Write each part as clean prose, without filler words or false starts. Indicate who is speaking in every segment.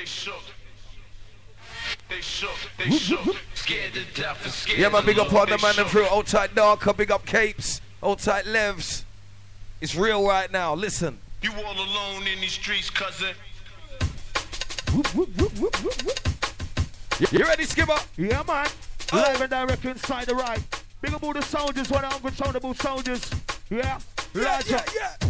Speaker 1: They shook. They shook. They shook. Scared to death and scared.
Speaker 2: Yeah, man, big up on the man
Speaker 1: shook.
Speaker 2: through Old Tight Darker, big up Capes, Old Tight Levs. It's real right now. Listen.
Speaker 1: You all alone in these streets, cousin.
Speaker 2: You ready, Skipper?
Speaker 3: Yeah, man. Live and direct inside the right. Big up all the soldiers, one of the uncontrollable soldiers. Yeah.
Speaker 2: Yeah.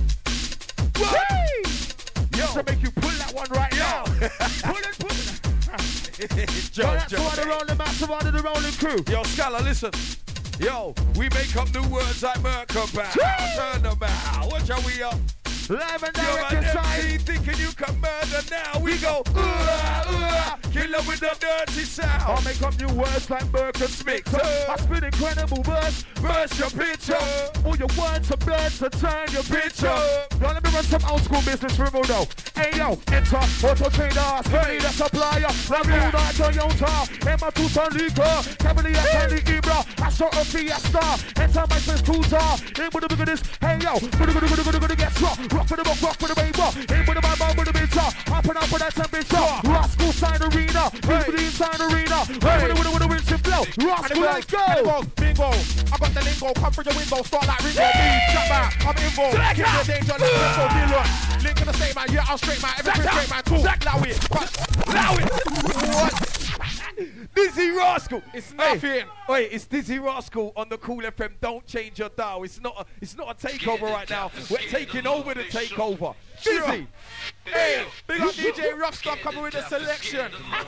Speaker 3: Yo, to make you pull that one right now. Pull it.
Speaker 2: Joe,
Speaker 3: that's why the rolling massive under the rolling crew.
Speaker 2: Yo, Scala, listen. Yo, we make up new words like Merkabah. Turn them out. Watch how we up.
Speaker 3: Live and
Speaker 2: Yo,
Speaker 3: direct
Speaker 2: man,
Speaker 3: inside.
Speaker 2: MC thinking you can murder now. We go, kill 'em with the dirty sound.
Speaker 3: I'll make up new words like Burke and Smith. I spit incredible verse.
Speaker 2: Burst your picture.
Speaker 3: All your words are blurs to turn your picture. Now let me run some old school business for real though. Hey yo, enter auto traders. Hey, the supplier. Let me ride Toyota. Emma Tucson Liga. Cavalier Candy Ibra. Astro a Fiesta. Enter my first cruiser. Hey, with the big of this. Hey yo, gonna get struck. Rock for the book, rock for the baby. Hey, with the man, with the bitch. Hopping up for that temperature. Rascal sign arena. Hey, with the inside arena. Hey, with the wind shift flow. Rascal, let's go.
Speaker 4: Bingo. I got the lingo. Come through your window. Start like Ringo. Jump back. I'm involved. Keep the danger. Let's go. Dylan. Link in the same man. Yeah, I'm straight man. Everything straight man. Cool. Allow it. Allow it. What?
Speaker 2: Dizzy Rascal.
Speaker 4: It's nothing.
Speaker 2: Wait, it's Dizzy Rascal on the Cool FM. Don't change your dial. It's not a takeover right now. We're taking over the takeover. Dizzy.
Speaker 4: Hey, big up DJ Rough Stuff coming with the selection.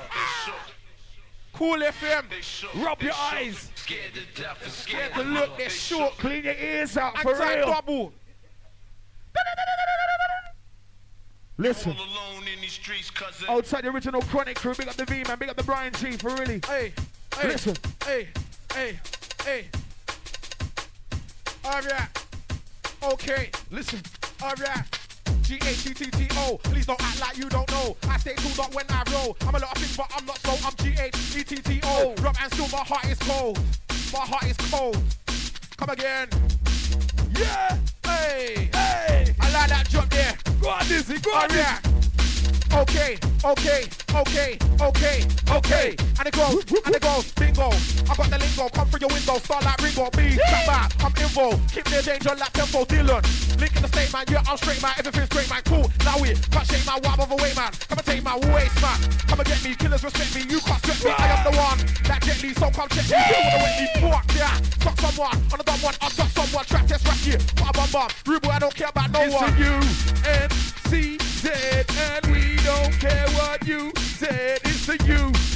Speaker 4: Cool FM.
Speaker 2: Rub your eyes.
Speaker 1: Scared to death and
Speaker 4: Scared
Speaker 1: scared
Speaker 4: to look. They're short.
Speaker 3: Clean your ears out for
Speaker 4: Anti
Speaker 3: real.
Speaker 4: double.
Speaker 3: Listen.
Speaker 1: all alone in these streets, cousin.
Speaker 3: Outside the original Chronic crew, big up the V man, big up the Brian G for really.
Speaker 4: Hey.
Speaker 3: Listen.
Speaker 4: Hey. Alright. Okay.
Speaker 2: Listen.
Speaker 4: Alright. G-H-E-T-T-O. Please don't act like you don't know. I stay cooled up when I roll. I'm a lot of things, but I'm not so. I'm G-H-E-T-T-O. Rough and still, my heart is cold. My heart is cold. Come again.
Speaker 2: Yeah.
Speaker 4: Hey.
Speaker 2: Hey.
Speaker 4: I like that drop there.
Speaker 2: Go on, Dizzy. Go on, Dizzy.
Speaker 4: Okay. And it goes, bingo. I got the lingo, come through your window, start like Ringo, me, come back, I'm involved, keep the danger like tempo, Dylan. Link in the state man, yeah, I'm straight man, everything's great man, cool. Now it, can't shake my wild other way man, come and take my waist man. Come and get me, killers respect me, you can't sweat me, I am the one. That Jet Li, so come check me, you wanna wet me, fuck yeah. Fuck someone, on the dumb one, I'll touch someone, trap test right here. Bum, rude boy, I don't care about no one.
Speaker 2: It's the U-N-C-Z, and we don't care what you said. It's the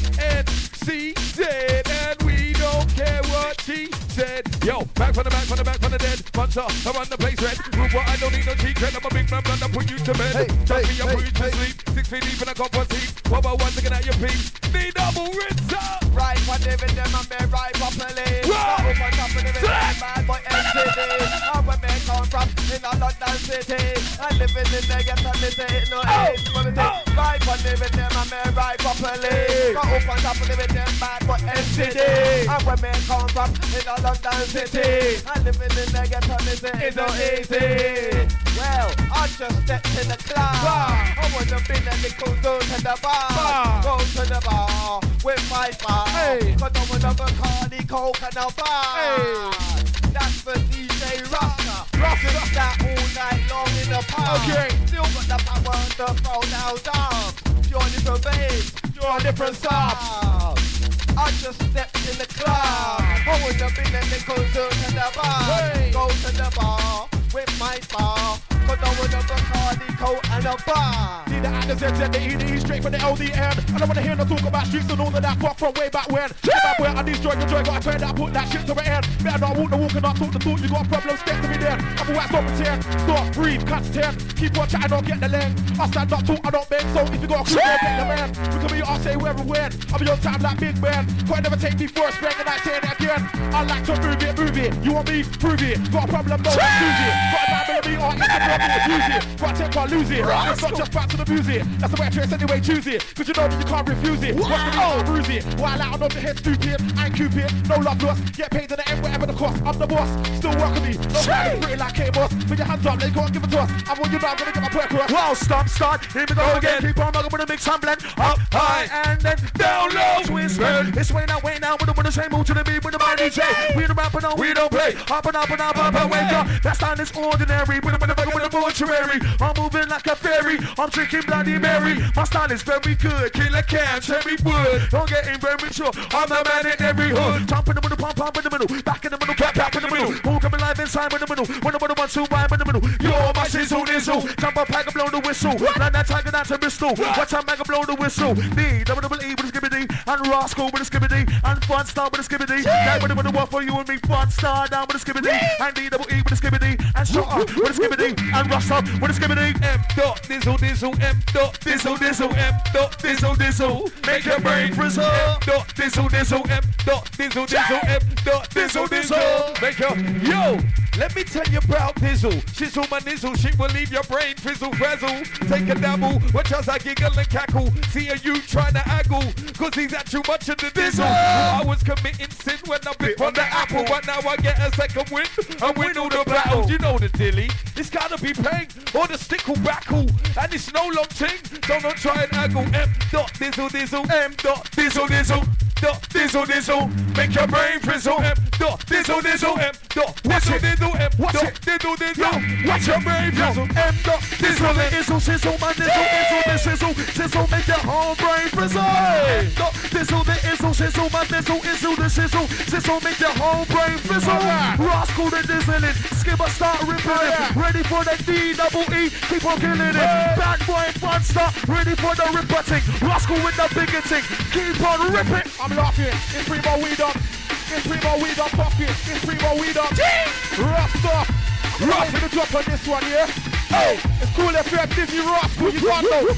Speaker 2: U-N-C-Z, and we don't care what she said. Yo, back from the dead. Monster, I run the place red. Rude boy, I don't need no cheat cred. I'm a big man, blood, I put you to bed. Trust me, I put you to sleep. 6 feet deep in a cup of tea. 1 by 1 looking at your peeps. The double rinser.
Speaker 5: Right for David, them and me right properly. Right on top of the bad boy NCD. And where me come from, in a London city. And living in the ghetto, me say it no age. Right for David, them and me right properly. Got up on top of the bad boy NCD. And where me come from, in a London city. And living in the ghetto, me say it no easy. Well, I just stepped in the club. I wanna be a little go to the bar. Go to the bar with my bar.
Speaker 4: Hey.
Speaker 5: Cause I wanna Bacardi, Coke and a bar.
Speaker 4: Hey.
Speaker 5: That's for DJ Rasta. Just that all night long in the park.
Speaker 4: Okay.
Speaker 5: Still got the power to throw down down. Pure different bass, pure different sound. I just stepped in the club. I wanna be a little go to the bar.
Speaker 4: Hey.
Speaker 5: Go to the bar with my bar. Cause I wanna Bacardi, Coke and a bar.
Speaker 4: See the actors and the ED straight from the LDN. I don't wanna hear no talk about streets and all of that fuck from way back when. Back when I destroy the joy, gotta turn that, put that shit to the end. Better not walk the walk and not talk the talk. You got a problem, step to me then. I'm always stop pretend, stop, breathe, catch 10. Keep on chatting, don't get the length. I stand up, talk, I don't bend. So if you got a crew, don't get the man. You can be I'll say where and when. I'll be on time like Big Ben. Can't never take me first, bang and I say it again. I like to move it. You want me? Prove it. Got a problem, don't lose it. Got a 9mm or Instagram, use it. Got a tech, can't lose it. It's not just back to the music. That's the way I trace anyway, choose it. Cause you know that you can't refuse it. Watch the music, bruise it. While out on the head, stupid. I ain't Cupid, no love lost. Get paid in the end, whatever the cost. I'm the boss, still working me. Nobody pretty like K-Boss. Put your hands up, let go and give it to us. I want you now, I'm gonna get my point across.
Speaker 3: Wow, stop, start, here we go again. Keep on rocking with the mix and blend. Up high and then down low. Twist, it's way now, with the same move to the beat with the mighty J. We the rapper, no, we don't play. Up and up and up, wake up. That's not this ordinary. With the mortuary. I'm moving like a fairy. I'm drinking Bloody Mary. My style is very good. Killer can, cherry wood. Don't get in very sure. I'm the man in every hood. Jump in the middle, pump in the middle. Back in the middle, clap in the middle. Who coming live inside in the middle? One of the ones who rhyme in the middle. Yo, my shizzle, nizzle. Jump up, pack and blow the whistle. Now that tiger down to Bristol. Watch out, mag and blow the whistle. D, double E with a skibbity. And Roscoe with a skibbity. And Fun Star with a skibbity. That with the one for you and me. Fun Star down with a skibbity. And D double E with a skibbity. And Shut Up with a skibbity. And Ross Up with a skibbity.
Speaker 2: M dot dizzle dizzle. M dot dizzle dizzle. M dot dizzle dizzle. Make your brain frizzle. M dot dizzle dizzle. M dot dizzle dizzle. M dot dizzle dizzle. Make your yo. Let me tell you about Dizzle. Shizzle my nizzle, she will leave your brain fizzle frazzle. Take a dabble, watch as I giggle and cackle. See you trying to aggle, cause he's had too much of the dizzle. I was committing sin when I bit on the apple, but now I get a second win and win all the battles. You know the dilly, it's gotta be pain or the stick will backle. And it's no long thing, so don't try and aggle. M dot dizzle dizzle, M dot dizzle dizzle. Dot dizzle dizzle, make your brain frizzle. M dot dizzle dizzle, M dot dizzle dizzle, M dot dizzle dizzle. Watch your brain frizzle. M dot dizzle dizzle, sizzle my dizzle, dizzle sizzle, make your whole brain frizzle. M dot dizzle dizzle, sizzle my dizzle, the sizzle, make your whole brain frizzle. Roscoe the dizzling, skipper start ripping it. Ready for the D double E, keep on killing it. Bad boy Fun Star, ready for the ripperting. Roscoe with the bigoting, keep on ripping.
Speaker 4: I'm laughing, it's primo weed up. It's primo weed up, popping. It's primo weed up. Rough stuff. Rough in the drop on this one, yeah? Hey, it's cool if you're Dizzy Roscoe, you can't know.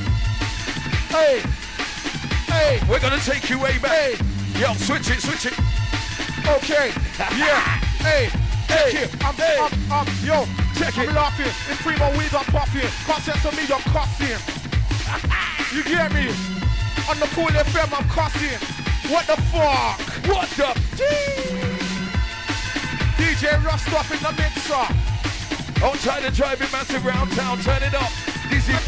Speaker 4: Hey, hey,
Speaker 2: we're gonna take you way back.
Speaker 4: Hey,
Speaker 2: yo, switch it.
Speaker 4: Okay, yeah, hey, check it. Yo, check it. I'm laughing, it's primo weed up, popping. Concepts on me, I'm cussing. You get me? On the Cool FM, I'm cussing. What the fuck?
Speaker 2: What the?
Speaker 4: DJ Rust in the mixer.
Speaker 2: Don't try to drive it massive round town. Turn it up. This is.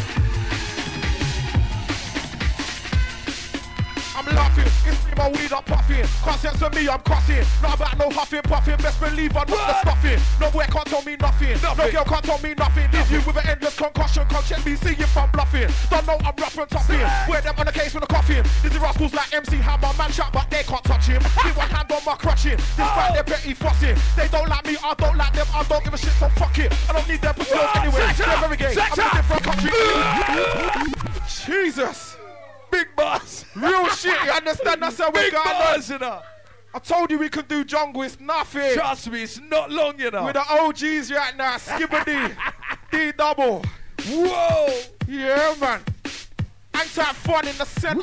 Speaker 4: I'm laughing, it's me, my weed, I'm puffing. Concepts on me, I'm crossing. Not about no huffing, puffing. Best believe I'm not the stuffing. No boy can't tell me nothing. No girl can't tell me nothing. Leave you with an endless concussion. Can't check me, see if I'm bluffing. Don't know I'm rough and toughin'. Wear them on the case with a coffin. Dizzy Rascals like MC Hammer, man chat, but they can't touch him. Keep one hand on my crutching. Despite their petty fussing. They don't like me, I don't like them. I don't give a shit, so fuck it. I don't need their pussy anyway. They're very gay. I'm in a different country. Jesus.
Speaker 2: Big boss.
Speaker 4: Real shit, you understand? That's how we're going on. I told you we could do jungle, it's nothing.
Speaker 2: Trust me, it's not long, you know.
Speaker 4: With the OGs right now, Skibbity, D double.
Speaker 2: Whoa.
Speaker 4: Yeah, man. Anti-fun in the center.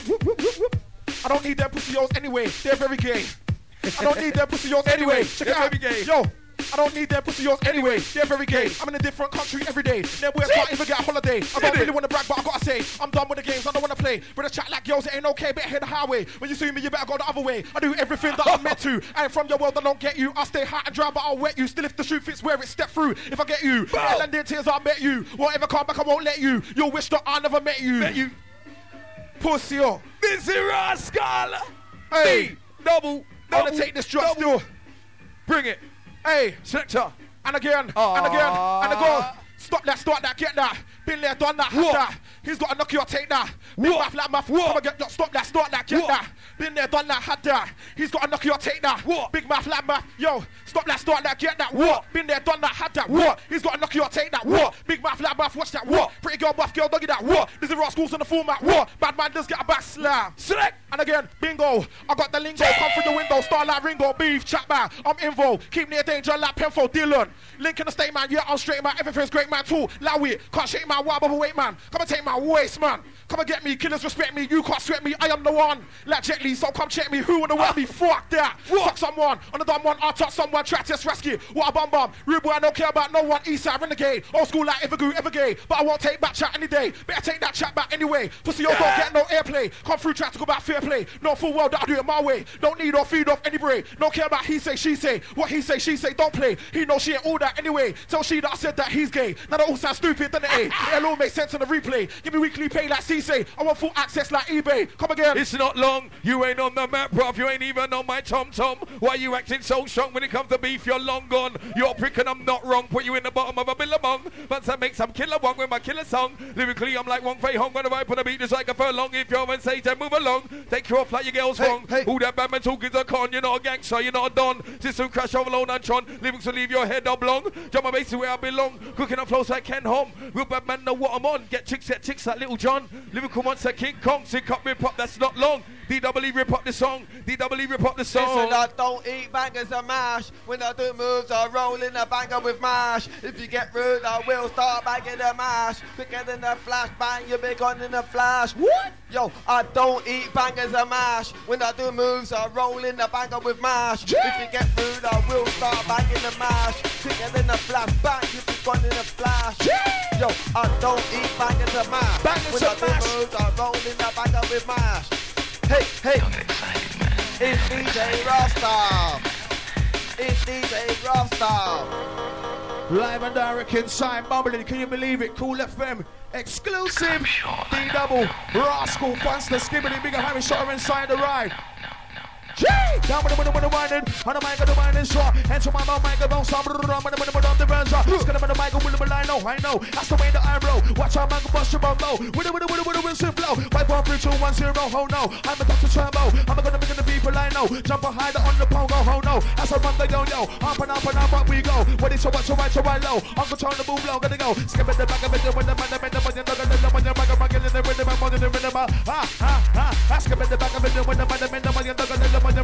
Speaker 4: I don't need their pussy yours anyway, they're very gay. I don't need their pussy yours anyway. Check it out.
Speaker 2: Very gay.
Speaker 4: Yo. I don't need their pussy yours anyway. They're very gay. I'm in a different country every day. Their boys can't even get a holiday. I don't really want to brag, but I gotta say, I'm done with the games. I don't want to play. With a chat like girls, it ain't okay. Better hit the highway. When you see me, you better go the other way. I do everything that I'm meant to. I ain't from your world, I don't get you. I stay hot and dry, but I'll wet you. Still, if the shoe fits where it step through. If I get you, and then tears, I met you. Whatever come back, I won't let you. You'll wish that I never met you.
Speaker 2: Met you.
Speaker 4: Pussy, yo.
Speaker 2: Dizzy Rascal.
Speaker 4: Hey,
Speaker 2: double.
Speaker 4: I wanna take this drop still.
Speaker 2: Bring it.
Speaker 4: Hey,
Speaker 2: sector.
Speaker 4: And again, and again, and again. Stop that, get that. Been there, done that, had that. He's got to knock you or take that. Big math, like math. Come and get, stop that, get that. Been there, done that, had that. He's got to knock you or take that. Big math, like math. Yo, stop that, get that. Been there, done that, had that. He's got to knock you or take that. Big math, like math, watch that. Pretty girl, buff girl, doggy that. This is Roscals on the format. Bad man does get a back slam.
Speaker 2: Select.
Speaker 4: And again, bingo. I got the lingo. Come through the window. Start like Ringo. Beef, chat man. I'm involved. Keep near danger like Penfold. Dylan. Link in the state, man. Yeah, I'm straight, man. Everything's great, man. Too. Low it. Can't shake my wild bubble weight, man. Come and take my waist, man. Come and get me, killers respect me, you can't sweat me, I am the one. Like Jet Li, so come check me, who wanna wet me? Fuck that. Fuck someone, on the dumb one, I'll touch someone, try to test rescue. What a bum bum, rude boy, I don't care about no one, Eastside renegade. Old school like Evergoo, Evergay, but I won't take back chat any day. Better take that chat back anyway. Pussy, you don't get no airplay. Come through, try to go about fair play. No full well that I do it my way. Don't need or feed off any brain. Don't care about he say, she say. What he say, she say, don't play. He knows she ain't all that anyway. Tell she that I said that he's gay. Now that all sounds stupid, doesn't it? It'll all make sense on the replay. Give me weekly pay like C say. I want full access like eBay. Come again.
Speaker 2: It's not long. You ain't on the map, bruv. You ain't even on my tom-tom. Why you acting so strong when it comes to beef? You're long gone. You're prick and I'm not wrong. Put you in the bottom of a billabong. But I make some killer one with my killer song. Lyrically, I'm like Wong Fei Hong. When I vibe on the beat, just like a furlong. If you're on stage, then move along. Take you off like your girl's wrong. Who that bad man talking's a con? You're not a gangster, you're not a don. System crash overload and Tron. Lyrics will leave your head oblong. Jump my bass to where I belong. Cooking up flows like Ken Hom. Real bad man know what I'm on. Get chicks like Little John. Lyrical monster King Kong. Sick up, rip up, that's not long. DWE rip up the song. DWE rip up the song.
Speaker 5: Listen, I don't eat bangers and mash. When I do moves, I roll in a banger with mash. If you get rude, I will start banging the mash. Quicker than a flash, bang, you'll be gone in a flash. What? Yo, I don't eat bangers and mash. When I do moves, I roll in a banger with mash. If you get rude, I will start banging the mash. Quicker than a flash, bang, you'll be gone in a flash. Yo, I don't eat bangers and mash. When I do moves, I roll in a banger with mash. Hey, hey, it's DJ Rasta. It's DJ Rasta.
Speaker 4: Live and direct inside Bubbling, can you believe it? Cool FM, exclusive. D-double, Rascal, Funster, Skibbity, Bigger Harry Shutter inside the ride. Down with the winding, on the mic of the winding straw. Enter my mouth, mic of the song, on the Benza. Skin of the mic with the I know. That's the way that I roll. Watch out, man, bust your bum low. With a whistle blow. 5, 4, 3, 2, 1, 0, oh no. I'm a Dr. Turbo. I'm gonna be the people I know. Jump and hide on the pongo, oh no. As I run the yo-yo. Up and up we go. What is so much, so right low. Uncle Tony, the boom blow, gonna go. Skip it the back of it, with the man, the skip it the back of it, with the man,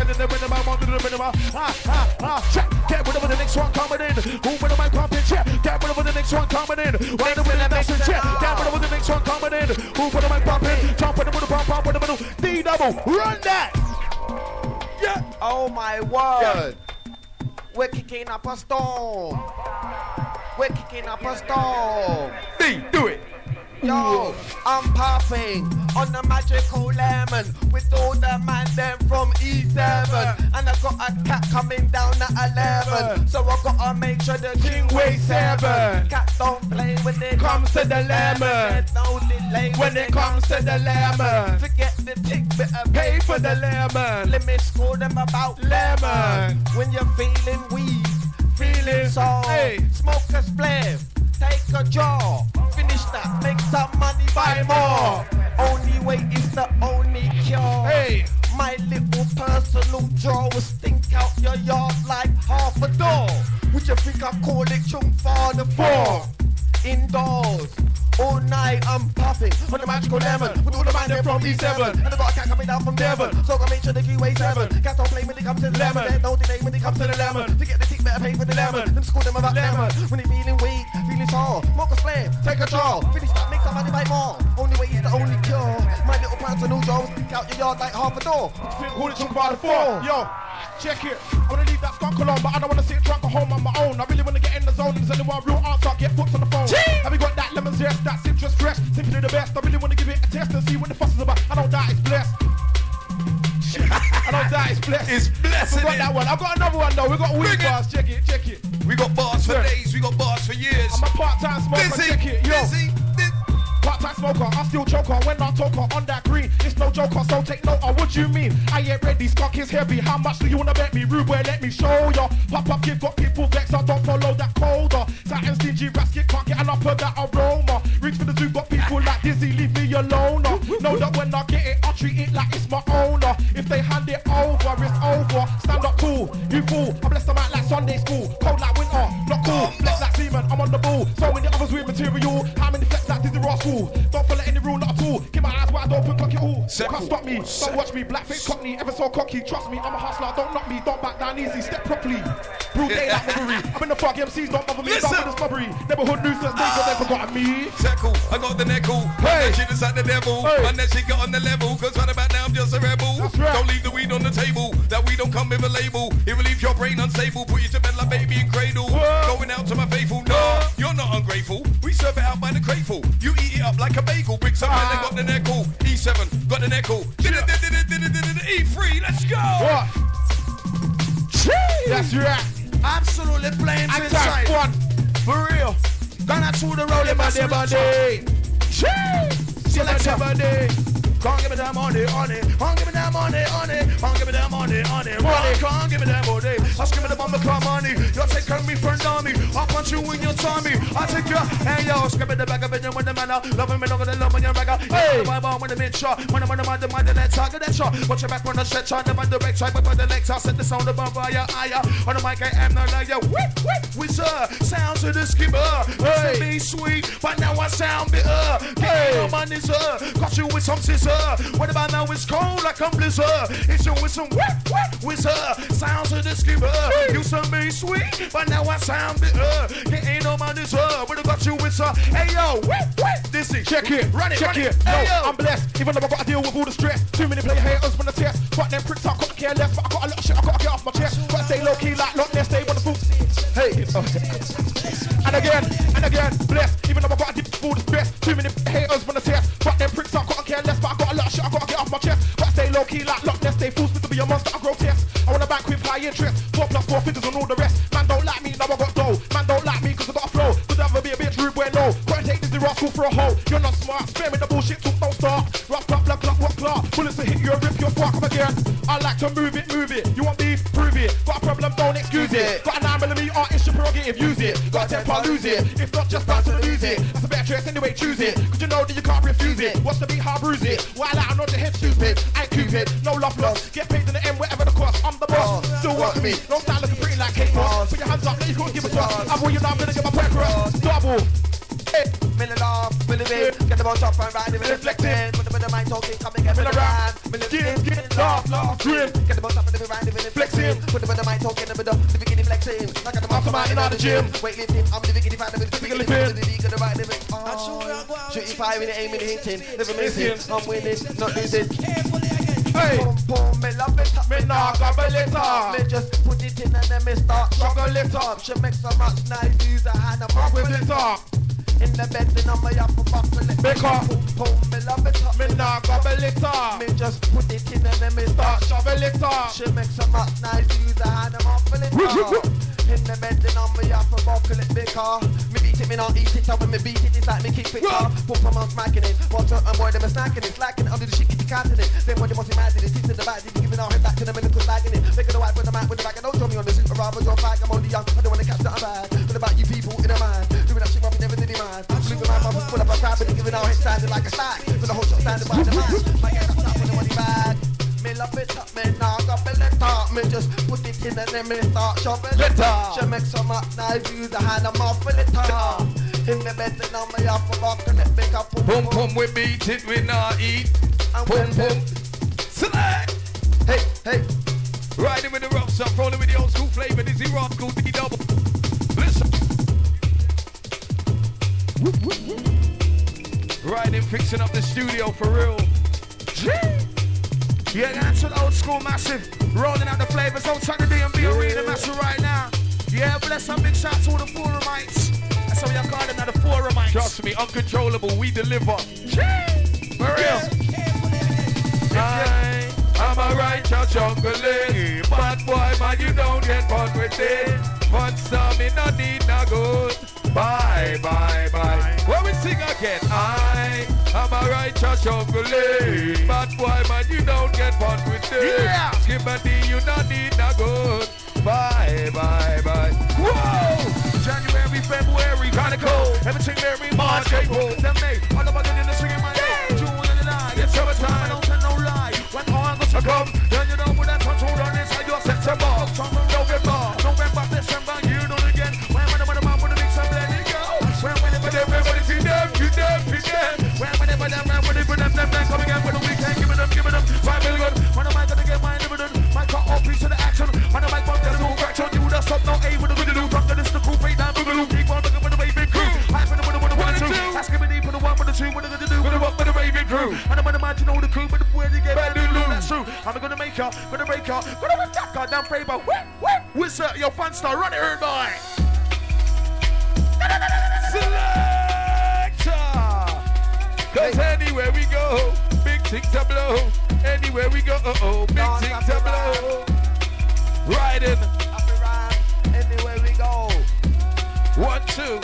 Speaker 4: get rid of the next one coming in. Who with the mic pumping? Get rid of the next one coming in. Why the winner that's in check? Get rid of the next one coming in. Who with the mic pumping? Jump with the pump with the middle. D-double, run that. Yeah.
Speaker 5: Oh my word. We're kicking up a storm. We're kicking up a storm.
Speaker 2: D, do it.
Speaker 5: Yo, I'm puffing on the magical lemon with all the man them from E7. And I got a cat coming down at 11. So I gotta make sure the king weighs 7. Cat don't play when it comes to the lemon. No delay when it comes to the lemon. Forget the tick, better pay for the lemon. Let me score them about lemon. When you're feeling weed, feeling so, smoke a spliff. Take a jaw, finish that, make some money, buy more. Only way is the only cure. Hey, my little personal jaw will stink out your yard like half a door. Would you think I call it chung for the 4? Indoors, all night I'm puffing on the magical lemon with all the man there from E7. And I got a cat coming down from Devon, so I make sure the key weighs 7. Cats don't play when it comes to the lemon. There's no delay when it comes to the lemon. To get the tick, better pay for the lemon. Then school them about lemon. When they feeling weak, feeling sore, smoke a spliff, take a draw, finish that, make some money, buy more. Only way is the only cure. My little personal jaw will stick out your yard like half a door.
Speaker 4: Call it chung for the 4. Yo, check it. I wanna leave that skunk alone, but I don't wanna sit drunk at home on my own. I really wanna get in the zone. There's only one real answer. Get books on the phone. Have you got that lemon zest? That citrus fresh. Simply the best. I really wanna give it a test and see what the fuss is about. I don't doubt it's blessed. I don't doubt it's blessed.
Speaker 2: It's blessed.
Speaker 4: I got that one. I've got another one though. We got weed bars. Check it.
Speaker 2: We got bars for days. We got bars for years.
Speaker 4: I'm a part-time smoker.
Speaker 2: Busy.
Speaker 4: Check it. Yo.
Speaker 2: Busy.
Speaker 4: Part-time smoker, I still choker when I talk on that green. It's no joker, so take note of what you mean. I ain't ready, skunk is heavy. How much do you wanna bet me? Rude boy, let me show ya. Pop kid got people vexed, I don't follow that colder. Titan stingy rascal can't get enough of that aroma. Reach for the zoo, got people like Dizzy, leave me alone. Know that when I get it, I treat it like it's my owner. If they hand it over, it's over. Stand up tall, you fool. I bless them out like Sunday school. Cold like winter, not cool. Flex like semen, I'm on the ball. So many others with material. How many flex like Dizzy Rascal? Don't follow any rule, not at all. Keep my eyes wide wide open, clock it all.
Speaker 1: Settle.
Speaker 4: Can't stop me, don't watch me. Blackface cockney, ever so cocky. Trust me, I'm a hustler, don't knock me, don't back down easy. Step properly. Broad daylight robbery. I'm in the fog, MCs don't bother me.
Speaker 1: Listen.
Speaker 4: Don't with the snobbery. Neighborhood nuisance, they forgotten me.
Speaker 1: Settle, I got the neckle.
Speaker 4: Hey.
Speaker 1: That shit is like the devil.
Speaker 4: Hey.
Speaker 1: And that shit got on the level. Cause right about now I'm just a rebel.
Speaker 4: That's right.
Speaker 1: Don't leave the weed on the table. That weed don't come with a label. It will leave your brain unstable. Put you to bed like baby in cradle.
Speaker 4: Whoa.
Speaker 1: Going out to my faithful. No, you're not ungrateful. We serve it out by the cradeful. You eat it up like a bagel. Bricks up and they got the neckle. E7, got the neckle. E3, let's go.
Speaker 4: What? That's right.
Speaker 5: Absolutely flames
Speaker 4: Attack
Speaker 5: inside.
Speaker 4: one.
Speaker 5: For real. Gonna through the rolling massive
Speaker 4: Body.
Speaker 5: selection. Can't give me that money on it. Can't give me that money on it. Can't give me that money on it. Can't give me that money. Ask me the bomb car money. You're taking me for an army. I'll punch you in your tummy. I'll take you. Hey yo, skip it the back of it with the manner. Loving me, look at the love on your ragga. Hey, my bomb with the mid shot. When I'm on the mind, let's target that shot. Watch your back on the set shot. The mind direct side, but the legs. I'll set the sound above fire. On the mic, I am no liar. With sounds of the skipper. Hey, me sweet, but now I sound bitter. Hey, no money, sir. Got you with some scissor. What about now? It's cold like a blizzard. It's you with some whizzer. Sounds of the skipper. You some me sweet, but now I sound bitter. It ain't no money, sir. But I got you with some. Hey yo, this is
Speaker 4: Check it,
Speaker 5: run it,
Speaker 4: check
Speaker 5: run
Speaker 4: it.
Speaker 5: Hey,
Speaker 4: Yo,
Speaker 5: yo.
Speaker 4: I'm blessed, even though I gotta deal with all the stress. Too many play haters when I test. Fuck them pricks, I couldn't care less. But I got a lot of shit I gotta get off my chest. Gotta stay low key like Loch Ness, stay on the foot. Hey, and again, blessed, even though I gotta deal with all the stress. Too many haters when I test. Fuck them pricks, I couldn't care less. But I got a lot of shit I gotta get off my chest. Gotta stay low key like Loch Ness, stay fools to be a monster, I grotesque. I wanna bank with high interest. 4 + 4 figures and all the rest. Man don't like me, now I got dough. Man don't like me cause I got a flow. Could never be a bitch rude when no. Couldn't take this rock school for a hoe. You're not smart, spare me the bullshit, talk don't start. Rough, clap, black, clap, what clap. Bullets to hit you, rip your fuck up again. I like to move it. You want beef, prove it. Got a problem, don't excuse it. Got a 9mm art, it's your prerogative, use it. Got a temper, lose it. If not, just bounce to the music. That's a better choice anyway, choose it. Cause you know that you can't refuse it. Watch the beat, how bruise it. While I know the head stupid, I ain't Cupid. No love lost, get paid in the end, whatever the cost. I'm the boss, still work with me. Don't start looking pretty like Kate Moss. Put your hands up, let you couldn't give a fuck. I'm you know I'm gonna get my point across. Double.
Speaker 5: Million off, million big, get the boat up and ride it, reflecting. Put them in the mind talking, come and get me around. Million get laugh, grin. Get the boat up and ride it, flexing. Put them in the mind talking, the beginning flexing. Like at the mastermind in the gym. Weightlifting, I'm the beginning fan of it, physically fit. The league of the right living. Shooting fire with it, aiming, hitting. Never missing, I'm winning, not losing.
Speaker 4: Hey,
Speaker 5: Boom, me love it up,
Speaker 4: me nah gobble it up.
Speaker 5: me just put it in and then me start
Speaker 4: Gobble it up.
Speaker 5: She makes so much nice, use a hand and
Speaker 4: Rock
Speaker 5: rock
Speaker 4: with it up.
Speaker 5: in the bed, then I'm a for buckle it.
Speaker 4: Because
Speaker 5: Boom, me love it up,
Speaker 4: me nah gobble it up.
Speaker 5: me just put it in and then me start
Speaker 4: Shovel it up.
Speaker 5: She makes so much nice, use a hand and muffle it up. In the bed, then I'm a for buckle it. Because me beat it, me not eat it. So when me beat it, it's like me kick it up. Put some on smacking it. Watch out and boy, them a snacking it. Slacking it, under the shit, get the cat in it. Then when they must imagine it, it's in the back, they giving our head back to them and look lagging it. Making the white with the mat with the back, and don't show me on the super rather your flag. I'm only young, I don't wanna catch that bad. What about you people in a man? Doing that shit up, never did it, man. Look at my mouth, full up a crab, and giving our head standing like a stack. With the whole shot standing by the man. Might get up with the money bag. Me love it up, me now got it up. Me just put it in and then me start shoveling it up. She makes so much nice, use the hand, I'm off with it up. In the bed, then I'm a for rockin' it, make up.
Speaker 1: Boom, boom, we beat it, we not eat. Boom, boom. Select.
Speaker 5: Hey, hey.
Speaker 1: Riding with the rough stuff, rolling with the old school flavor. This is rock school, D double. Listen. Riding, fixing up the studio for real.
Speaker 3: Yeah, that's an old school massive. Rolling out the flavors outside the DMV Arena massive right now. Yeah, bless up, big shout to all the forumites. That's how we are calling now, the forumites.
Speaker 1: Trust me, uncontrollable, we deliver.
Speaker 3: For real.
Speaker 1: I'm a righteous juggling. Bad boy, man, you don't get fun with it. Fun stuff, me no need no good. Bye, bye, bye. When we sing again, I'm a righteous juggling. Bad boy, man, you don't get fun with it.
Speaker 3: Yeah.
Speaker 1: Skip a D, you no need no good. Bye, bye, bye.
Speaker 3: Whoa! January, February, kinda cold. Everything very March, April, then May. All of us in the swing in my day. June and July, it's summertime. I don't tell no lie. When August will come, then you know when that control on inside your September, October, November, December, you know it again. When the man with the mix up, let it go. When everybody see them, you them, see them. When them, come again. And I'm gonna imagine all the crew, but the boy they get back to lose. That's true. I'm gonna make her, gonna break her, gonna attack her, down favor. Whistle, your fan star, run it, herd boy.
Speaker 2: Selector. Cause anywhere we go, big things to blow. Anywhere we go, big things to blow. Riding.
Speaker 5: Happy rhyme. Anywhere we go.
Speaker 2: 1, 2.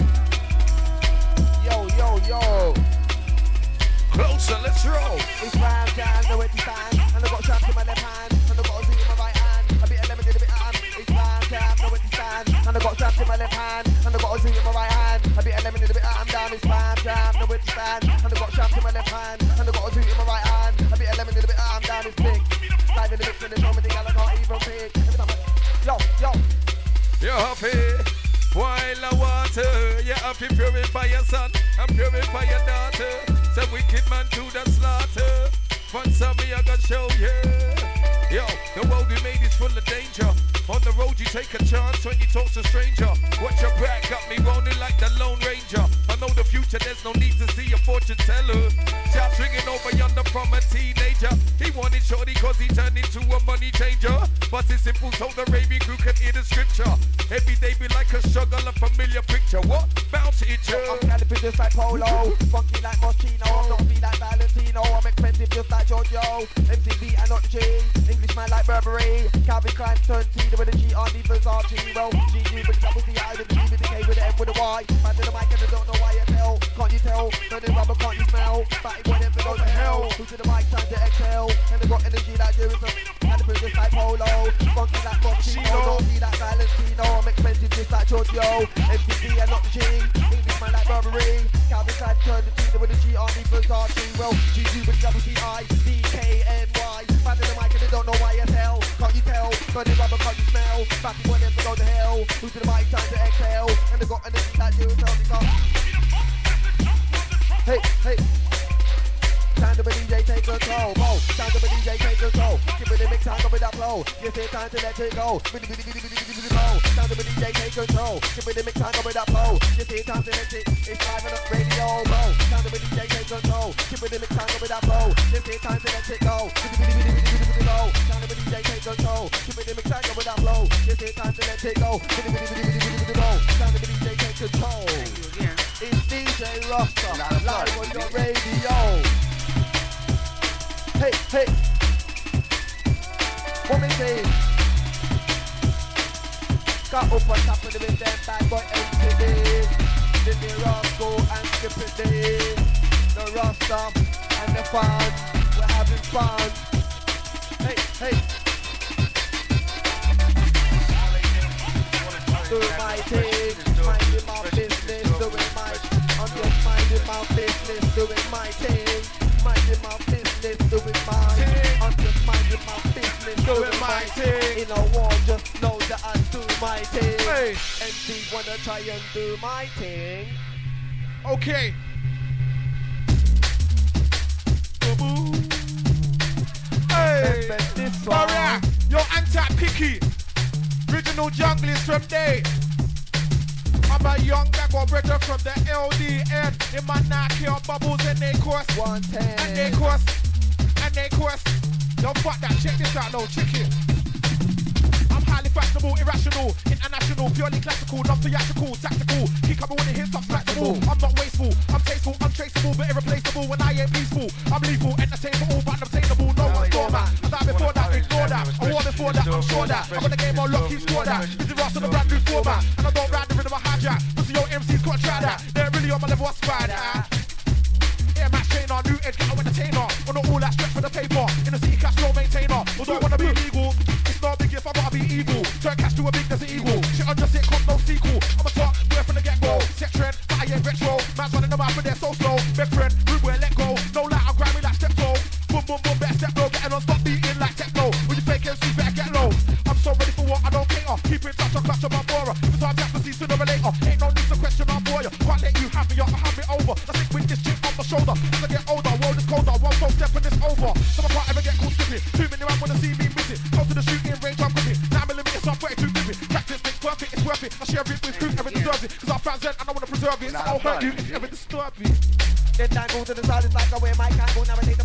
Speaker 5: Yo.
Speaker 2: Closer, let's roll.
Speaker 5: It's round down, know where to stand. And I got shots in my left hand, and I got a Z in my right hand. A bit of lemon, a bit of It's round down, know where to stand. And I got shots in my left hand, and I got a Z in my right hand. A bit of lemon, a bit down. It's round down, know where to stand. And I got shots in my left hand, and I got a Z in my right hand. A bit of lemon, a bit down. It's big. Live in the mix, and the show me the gal I can't even pick. Every time yo.
Speaker 2: You're happy. While the water, you have to purify your son and purify your daughter. Some wicked man to the slaughter. Fun some me I gonna show you. Yo, the world we made is full of danger. On the road you take a chance when you talk to a stranger. Watch your back, got me rolling like the Lone Ranger. I know the future, there's no need to see a fortune teller. Shots ringing over yonder from a teenager. He wanted shorty cause he turned into a money changer. But it's simple so the raving crew can hear the scripture. Every day be like a struggle, a familiar picture. What? Bounce it,
Speaker 5: I'm galloping just like Polo, funky like Moschino. I'm not be like Valentino, I'm expensive just like Giorgio. MTV and not the G, Englishman like Burberry. Calvin Klein turned T with a G on the Versace. Well, GG with the double C, I with the G with the K with the M with the Y. Man to the mic and I don't know why you tell. Can't you tell? No, the rubber can't you smell? Fatty boy them to go to hell. Who to the mic, time to exhale. And they got energy like Jerusalem. Galloping just like Polo, funky like Moschino. Don't be like Valentino, I'm expensive just like Giorgio. MTV and not the G, Englishman like Burberry. Calvin Klein turned the T with a G on the Versace. Well, GG with the double C, I, D, K, N, Y. Man to the mic and they don't know why you tell. Can't you tell? No, the rubber can't you smell? Fatty boy them to go to hell. Who to the mic, time to exhale. And they got energy like Jerusalem. Hey. Time to be DJ, take control. Time to be DJ, take control. Give me the mix, time to be that flow. Yes, it's time to let it go. Time to be DJ, take control. Give me the mix, time to be that flow. Yes, it's time to let it. It's live on the radio, bro. Time to be DJ, take control. Give me the mix, time to be that flow. Yes, it's time to let it go. Time to be DJ, take control. Give me the mix, time to be that flow. Yes, it's time to let it go. Time to be DJ, take control. It's DJ Rasta, live on your radio. Hey, what me say? Got up on top of the with them bad boy MTV. Then the Roscoe and Skip it day. The Rasta and the fans, we're having fun. Hey. Doing my thing, minding my business, doing my. I'm just minding my business, doing my thing. Minding my business, doing mine. I'm just minding my business, doing my thing. In a war, just know that I do my thing.
Speaker 3: Hey.
Speaker 5: MC wanna try and do my thing.
Speaker 3: Okay. Hey.
Speaker 5: This
Speaker 3: Alright, yo, anti-picky. Original junglist from day. I'm a young guy got brother from the LDN. They man not care bubbles and they course.
Speaker 5: 110.
Speaker 3: And they course. Don't fuck that, check this out now, check it. I'm highly fashionable, irrational, international, purely classical, not theatrical, tactical. Kick up with the hits, I'm flexible. I'm not wasteful, I'm tasteful, untraceable, but irreplaceable when I ain't peaceful. I'm lethal, entertainable, but unobtainable. No one's doormat. I died before that, ignore that. I war before that, I'm sure that. I got the game on lock, keep score that. Busy Ross on the brand new format. And I don't ride the rhythm of hijack. Pussy yo MC's gotta try that. They're really on my level, I spy that. Yeah, match trainer, new edge, get entertainer. On the all that stretch for the paper. In the city, cash flow maintainer. Although I wanna be legal, it's not big if I gotta be evil. Turn cash to a big, there's an eagle. Shit on just it, come no sequel. I'm a top, do it from the get-go. Set trend, but I ain't retro. Man's running the mouth, but they're so slow. Big friend, rude boy, let go. No light, I'm grimy like step toe. Boom, boom, boom, better step low. Getting on, stop beating like techno. When you fake MC, better get low. I'm so ready for what I don't cater. Keep in touch, I'll clutch on my bora. It's hard to see sooner or later. Ain't no need to question my boy. Can't let you have me up, I have it over. I stick with this chick on my shoulder. As I get older, world is colder. One phone step and it's over. So I can't ever get caught skipping. Too many man wanna see me miss it. Go to the shooting range, I'm gripping. 9mm, I'm 42 gripping. Practice makes perfect, it's worth it. I share it with crew, ever deserves it. Cause our fans then, and I wanna preserve it. So I'll hurt you if you ever disturb me.
Speaker 5: Then dangle to the side, it's like I wear my kangle. Now I take them on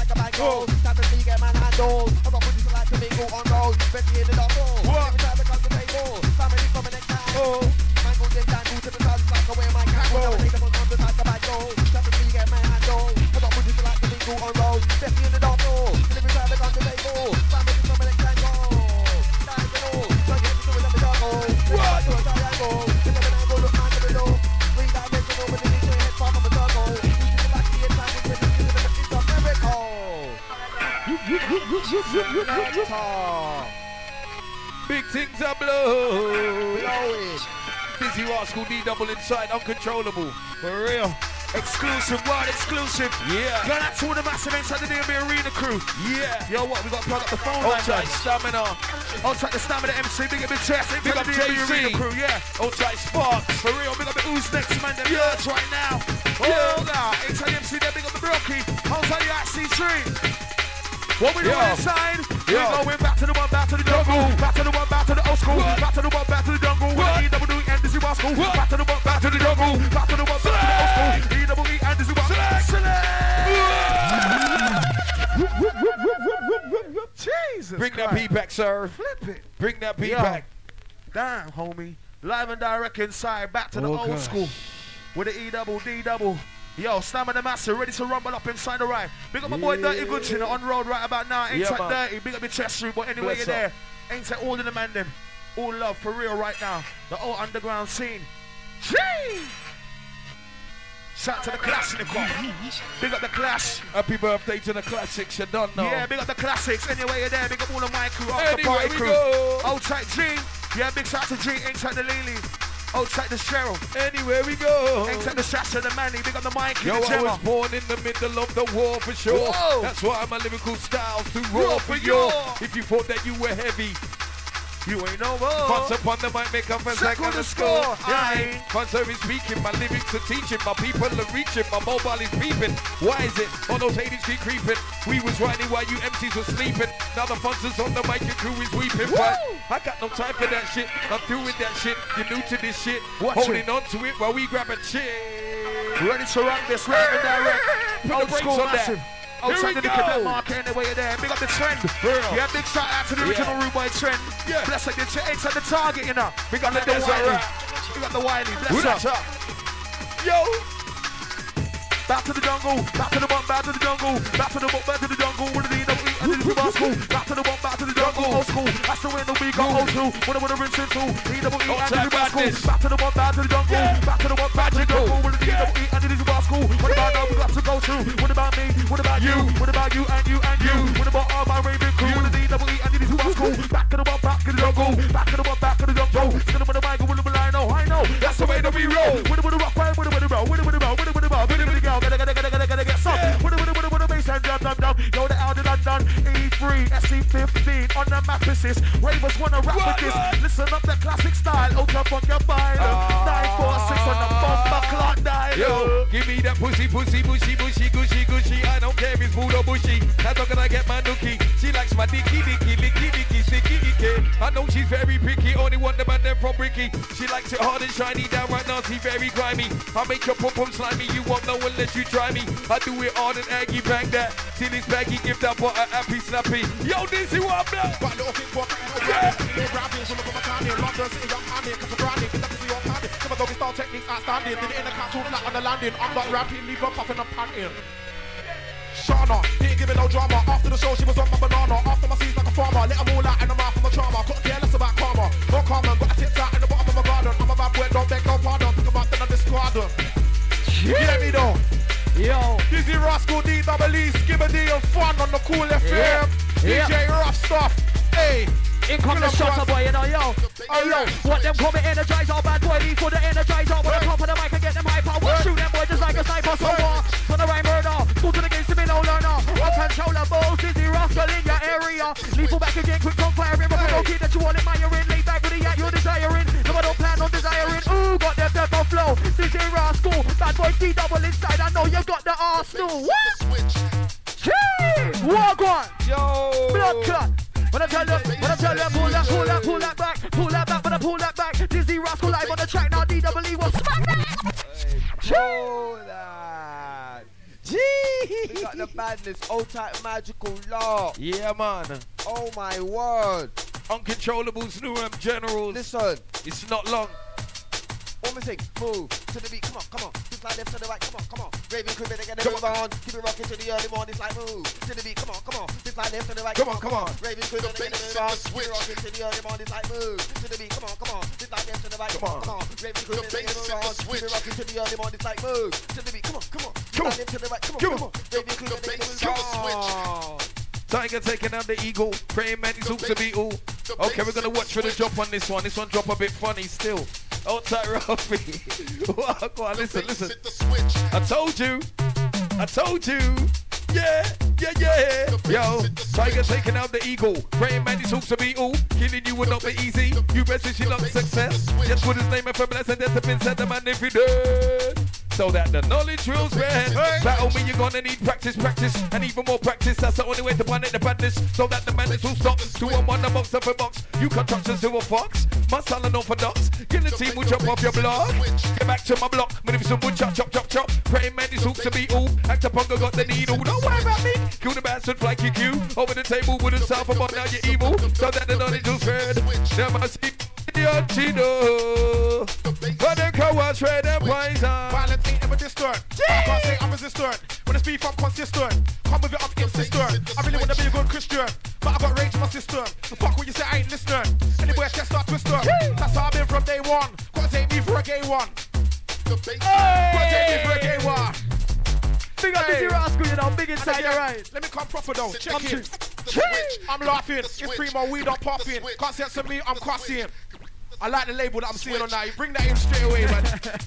Speaker 5: like a mango. Time to see get man handle. I got bodies that like to mingle on road. Betty in the dog. Every time they come to table. Family from the next time. Mango ding dangle to the sun like a way my cat go. Take them on the type of mango. Time to see get man handle. I got bodies that like to mingle on road. Betty in the dog. Every time they come to table. Family from the next time go. Diagonal. So get to the dog. What? To a triangle. In the angle look man to the door. Three-dimensional with the DJ head part of a circle.
Speaker 2: Big things are blowing. Dizzy Rascal D double inside, uncontrollable.
Speaker 3: For real. Exclusive, world exclusive.
Speaker 2: Yeah.
Speaker 3: Go out to all the massive inside the DMB Arena crew.
Speaker 2: Yeah.
Speaker 3: Yo, what? We got to plug up the phone
Speaker 2: Hold
Speaker 3: line.
Speaker 2: tight, Stamina.
Speaker 3: Hold tight, the Stamina MC. Big up the chest.
Speaker 2: Big up
Speaker 3: the DMB
Speaker 2: JC.
Speaker 3: Arena crew. Yeah.
Speaker 2: Hold tight, Sparks.
Speaker 3: For real. Big up the Who's Next man. Them
Speaker 2: Yeah.
Speaker 3: nerds right now.
Speaker 2: Yeah.
Speaker 3: Hold out. Inside the MC. There. Big up the Brookie. Hold tight, the IC3. What we doing
Speaker 2: Yo.
Speaker 3: inside?
Speaker 2: Yo.
Speaker 3: We're going back to the one, back to the jungle. Back to the one, back to the old school.
Speaker 2: What?
Speaker 3: Back to the one, back to the jungle.
Speaker 2: What?
Speaker 3: E-double-E and Dizzy Rascal.
Speaker 2: What?
Speaker 3: Back to the one, back to the jungle. Back to the one, back to the old school. E-double-E and Dizzy Rascal. Jesus
Speaker 2: Bring that
Speaker 3: Christ.
Speaker 2: beat back, sir.
Speaker 3: Flip it.
Speaker 2: Bring that beat
Speaker 3: Yo.
Speaker 2: back.
Speaker 3: Damn, homie. Live and direct inside. Back to the
Speaker 2: Oh,
Speaker 3: old
Speaker 2: gosh.
Speaker 3: school. With the E-double-D-double. Yo, Stamina Master, ready to rumble up inside the ride. Big up my boy Dirty Goodchin on road right about now. Ain't
Speaker 2: Yeah,
Speaker 3: that
Speaker 2: man.
Speaker 3: dirty? Big up your chest room, but anyway
Speaker 2: Bless
Speaker 3: you're
Speaker 2: up.
Speaker 3: there. Ain't that all in the man them. All love for real right now. The old underground scene. Gee! Shout to the Clash in the club. Big up the Clash.
Speaker 2: Happy birthday to the classics, you don't know.
Speaker 3: Yeah, big up the classics. Anyway you're there. Big up all of my crew. Off the
Speaker 2: Anyway,
Speaker 3: party
Speaker 2: we
Speaker 3: crew.
Speaker 2: go.
Speaker 3: Old tight G. Yeah, big shout to G. Ain't that the Lily. Old tight the Cheryl.
Speaker 2: Anywhere we go.
Speaker 3: Ain't that the Sasha, the Manny. Big up the Mikey,
Speaker 2: Yo,
Speaker 3: the
Speaker 2: I
Speaker 3: Gemma.
Speaker 2: was born in the middle of the war for sure.
Speaker 3: Whoa.
Speaker 2: That's why my lyrical style's too
Speaker 3: Raw
Speaker 2: raw
Speaker 3: for
Speaker 2: for you.
Speaker 3: you.
Speaker 2: If you thought that you were heavy,
Speaker 3: You ain't no more.
Speaker 2: once upon the mic, make up and
Speaker 3: Check
Speaker 2: second
Speaker 3: on the
Speaker 2: the score.
Speaker 3: score. Aye.
Speaker 2: Fun service speaking, my lyrics are teaching, my people are reaching, my mobile is beeping. Why is it all those haters keep creeping? We was riding while you MCs were sleeping. Now the funds is on the mic, your crew is weeping. But I got no time for that shit. I'm through with that shit. You're new to this shit.
Speaker 3: Watch
Speaker 2: Holding
Speaker 3: it.
Speaker 2: on to it while we grab a chick.
Speaker 3: Ready to run this, ready to direct.
Speaker 2: Put the
Speaker 3: Old
Speaker 2: brakes
Speaker 3: school
Speaker 2: on that.
Speaker 3: massive. Outside
Speaker 2: we
Speaker 3: the
Speaker 2: go.
Speaker 3: Nickelback market anyway you're there. Big up the trend.
Speaker 2: Real.
Speaker 3: Yeah, big shout out to the original Rude Boy trend.
Speaker 2: Yeah.
Speaker 3: Bless up the inside the target, you know. Big up the
Speaker 2: That's
Speaker 3: Wiley.
Speaker 2: alright.
Speaker 3: Big up the Wiley.
Speaker 2: Who
Speaker 3: Bless
Speaker 2: that's
Speaker 3: up.
Speaker 2: up? Yo.
Speaker 3: Back to the jungle, back to the bump, back to the jungle, back to the bump, back to the jungle. With the D-double-E and the Dizzy Rascal. Back to the bump, back to the jungle. Old school. That's the way that we got old school. With a rinse into E-double-E and the Dizzy Rascal. Back to the bump, back to the jungle. Back to the bump, back to the jungle. With the D-double-E and the Dizzy Rascal. What about now? We got to go through. What about me? What about you? What about you and you and you? What about all my raving crew? With the D-double-E and the Dizzy Rascal. Back to the bump, back to the jungle. Back to the bump, back to the jungle. Still with the mic, with the line. Oh, I know. That's the way that we roll. With the rock, with the roll, with the roll, with the roll, with the girl. Get some. With the bass and drum. Yo, the out of London. E3, SC15 on the map assist. Ravers wanna rap with this. Listen up the classic style. Out up on your file. 946 on the bumper clock dial.
Speaker 2: Yo, give me that pussy, bushy, gushy. I don't care if it's food or bushy. How can I get my nookie? She likes my dicky, sticky, icky. I know she's very picky, only one the man them from Ricky. She likes it hard and shiny, down right now, she very grimy. I make your pum slimy, you won't know unless you try me. I do it hard and Aggie bang that. Till it's baggy, give that butt a happy snappy. Yo, this you want, blood?
Speaker 4: Got little thing for they rapping, so look at my time here. London City, young man here, catch a branding, get up to your panding. Some of those style techniques outstanding. Did it in the castle, flat on the landing. I'm not rapping, leave her puffing and panting. Shana, didn't give it no drama. After the show, she was on my banana. After my seeds like a farmer, let them all out in the mouth of my charmer. Couldn't care less about karma. No karma, got a tits out in the bottom of my garden. I'm a bad boy, don't beg no pardon. Think about then I discard them. You get me though?
Speaker 3: Yo.
Speaker 4: Dizzy Rascal, D-double-E, Skibadee and Fun on the Cool FM. DJ Rough Stuff. Hey.
Speaker 3: In come the shotter boy, you know, yo. Oh, yo. What them call me energizer, bad boy, leave for the energizer. When I come for the mic and get them hyper. We'll shoot them boy just like a sniper. So what? For the right murder. School to the games to be no learner. Uncontrollable, Dizzy Rascal in your area. Lethal back again, quick on firing. But no kid that you want in my urine. Lay back with the yak you're desiring. No, I don't plan on desiring. Ooh, got them pepper flow. Dizzy Rascal, bad boy, D-double inside. I know you got the Arsenal. What? Gee! Walk on.
Speaker 2: Yo.
Speaker 3: Blood clot. When I tell you, pull that back, when I pull that back, Dizzy Rascal live on the track now, D-double-E will smack that!
Speaker 5: Show that.
Speaker 3: Gee!
Speaker 5: type of badness, old type magical law.
Speaker 1: Yeah, man.
Speaker 5: Oh my word.
Speaker 1: Uncontrollables, New Generals.
Speaker 5: Listen.
Speaker 1: It's not long.
Speaker 5: One more thing, move to the beat, come on. Just like left to the right, come on. Raving crew, better get it move on. Keep it rocking to the early morning, it's like move to the beat, come on. Just like left to the right, come on. Raving crew, better get it move on. Keep it rocking to the early morning, it's like move to the beat, come on. Just like left to the right, come on. Raving crew, better get it move on. Keep it rocking to the early morning, it's like move to the beat, come on. Just like left to the right, come on. Raving crew, better get it move on.
Speaker 1: Tiger taking out the eagle, praying man he's hoops to beat all. Okay, we're gonna watch for the drop on this one. This one drop a bit funny still. Outside Ralphie. Go on, listen. I told you. Yeah. Yo, Tiger taking out the eagle, praying man he's hoops to beat all. Killing you would not be easy. You best wish you luck success. Just put his name in for blessing. That's a pin set the man if you do. So that the knowledge will spread. Battle me, you're gonna need practice, and even more practice. That's the only way to planet the badness. So that the madness will stop. 2-on-1, a box up a box. You constructions to a fox. My son and orthodox. Guillotine will jump off your block. Get back to my block. Magnificent wood chop. Praying man, these hooks to be all. Actor Pongo got the needle. Don't worry about me. Kill the bastard, fly QQ. Over the table with a self about now you're evil. So that the knowledge will spread. There must be the Chino. But the cowards trade and poison.
Speaker 4: Violence ain't ever distant. I can't say I'm resistant. When it's beef, I'm consistent. Come with it, I'm insistent. I really wanna be a good Christian, but I got rage in my system. So fuck what you say, I ain't listening. Anywhere I can start twisting. That's how I've been from day one. Gotta take me for a gay one. Gotta take me for a gay one.
Speaker 3: Big up Busy Rascal, you know, big inside your right.
Speaker 4: Let me come proper though. Check it. I'm laughing. It's primo weed, I'm popping. Can't censor me, I'm crossing. I like the label that I'm seeing on that. You bring that in straight away, man.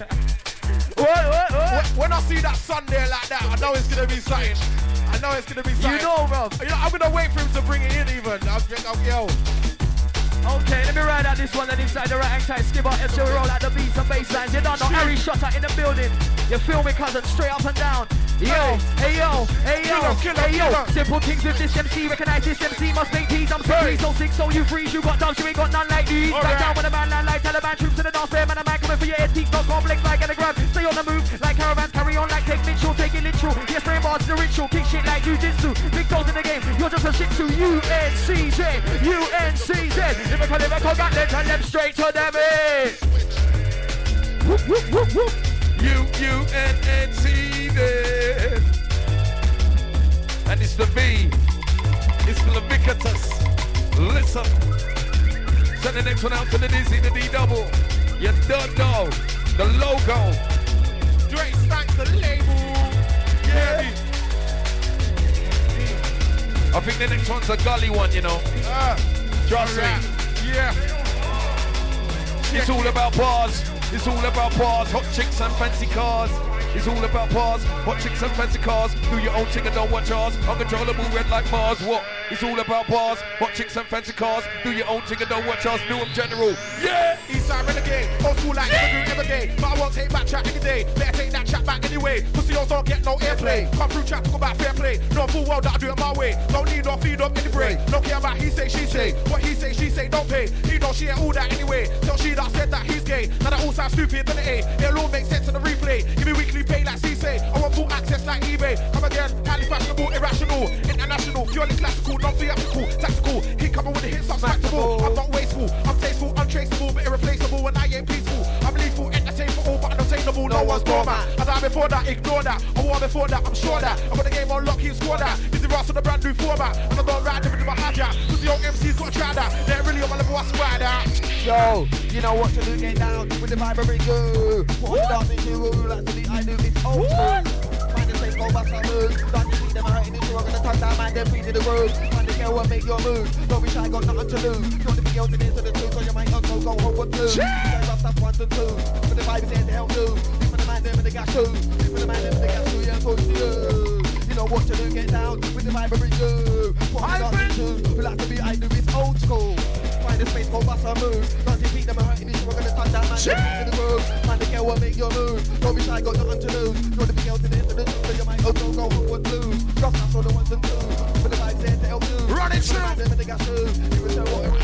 Speaker 3: What?
Speaker 4: When I see that sun there like that, I know it's gonna be something.
Speaker 3: You know, bro.
Speaker 4: You know, I'm gonna wait for him to bring it in even. Yo.
Speaker 3: Okay, let me ride out this one and inside the right hand side skipper. If you roll out the beats and bass lines, you don't know Harry Shutter in the building. You feel me, cousin, straight up and down. Yo, hey yo. Simple things with this MC, recognize this MC must make these. I'm so sick, so you freeze, you got dubs, you ain't got none like these. Back down when a man land like Taliban troops to the dance fair, man, a man coming for your head, teeth, not complex like an grab. Stay on the move, like caravans, carry on like take Mitchell, take it literal. Yes, spray bars to the ritual, kick shit like jujitsu. Big toes in the game, you're just a shit to UNCZ. Lyrical got them, turn them straight to them, eh?
Speaker 1: UNNCZ. And it's the V. It's the Levicatus. Listen. Send the next one out to the Dizzy, the D double. You don't know. The logo.
Speaker 4: Drake stank the label.
Speaker 1: Yeah. I think the next one's a gully one, you know. Trust me.
Speaker 4: Yeah.
Speaker 1: It's all about bars. Hot chicks and fancy cars. It's all about bars, hot chicks and fancy cars. Do your own thing and don't watch ours. Uncontrollable red like Mars. What? It's all about bars, hot chicks and fancy cars. Do your own thing and don't watch ours. New General. Yeah!
Speaker 4: Eastside renegade, old school like never do ever gay. But I won't take back chat any day. Better take that chat back anyway. Pussy-os don't get no airplay. Come through chat, talk about fair play. No full well that I do it my way. Don't need no feed up any break. Don't care about he say, she say. What he say, she say, don't pay. He know she ain't all that anyway. Tell she that said that he's gay. Now that all sounds stupid, doesn't it? It'll all make sense in the replay. Give me weekly pay like C say. I want full access like eBay. Come again, highly fashionable, irrational, international, purely classical, non theatrical, tactical. He coming with the hits, I'm smackable. I'm not wasteful, I'm tasteful, untraceable, but irreplaceable, and I ain't peaceful. I'm lethal, entertainable, but unattainable. No one's doormat. I died before that, ignore that. I war before that, I'm sure that. I got the game on lock, he scored that. Busy Ross with a brand new format, and I don't ride different in my hijack. Cause the old MC's got to try that. They're really on my level, I swear that.
Speaker 5: Yo, you know what to do, get down with the vibrant go. What I'm dancing to, like to the I do, it's old school. Find the same go back some moves. Don't you see them hurting this road, gonna touch that man, then feed to the road. Find the girl what make your move. Don't be shy, got nothing to lose. You want to be out into the two, so you might not go home with two. That's 1 and 2. For the vibe is here to help you. For the man, them in the gas too. For the man, them in the gas too, yeah, push you. You know what to do, get down with the vibrant go. What I'm dancing to, who like to be I do, it's old school. Find the space, go bust some moves. Don't you beat them and hurting this road, gonna touch that man, then feed to the road. Find the girl what make your move. Don't be shy, got nothing to lose. You want to be out to the end of the two, so you might go home with blues. Rough, that's all the 1 and 2. For the vibes there to help you.
Speaker 4: Run it through.
Speaker 5: For the man, them in the gas too. You will show what it is to do.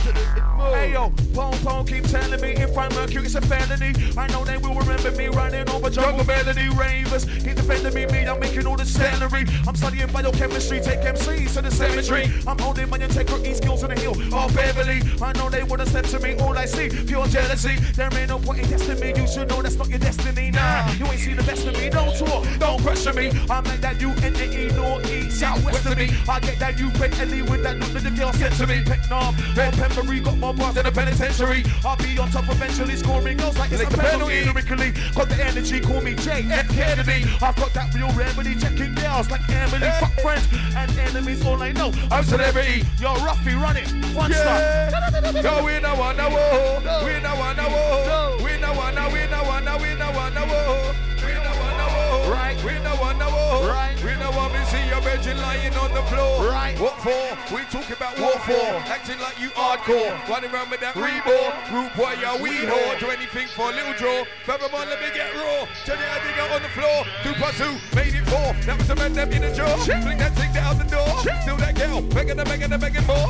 Speaker 4: Hey yo, Pong keep telling me if I'm Mercury it's a felony. I know they will remember me riding over jungle melody ravers. Keep defending me, I'm making all the celery. I'm studying biochemistry, take MCs to the cemetery. I'm holding my integrity skills on the hill of Beverly. I know they wouldn't step to me, all I see, pure jealousy. There ain't no point in testing me, you should know that's not your destiny. Nah, you ain't seen the best of me, don't talk, don't pressure me. I make that you N-E, north, east, south, west of me. I get that you break Ellie with that look that the girl sent to me. Pick knob, red peppery, got more bars than a penitentiary. I'll be on top eventually, scoring goals like it's a penalty. Lyrically, got the energy, call me J.F. Kennedy. I've got that real remedy, checking girls like Emily. Fuck friends and enemies, all I know, I'm celebrity. Yo, Ruffy, run it, one star.
Speaker 2: Go, we no wanna war, we no wanna war, we no wanna, we no wanna, we no wanna war.
Speaker 4: Right,
Speaker 2: we no wanna war.
Speaker 4: Right,
Speaker 2: we no want to see your virgin lying on the floor.
Speaker 4: Right,
Speaker 2: what for? We talk about war for. Acting like you hardcore. Running around with that reball. Rude boy, yeah, we whore. Do anything for a little draw. Furthermore, let me get raw. Turn it out, dig out on the floor. 2 plus 2, made it 4. That was the man them in the jaw. Fling that thing out the door. Still that girl. Begging more. Begging more.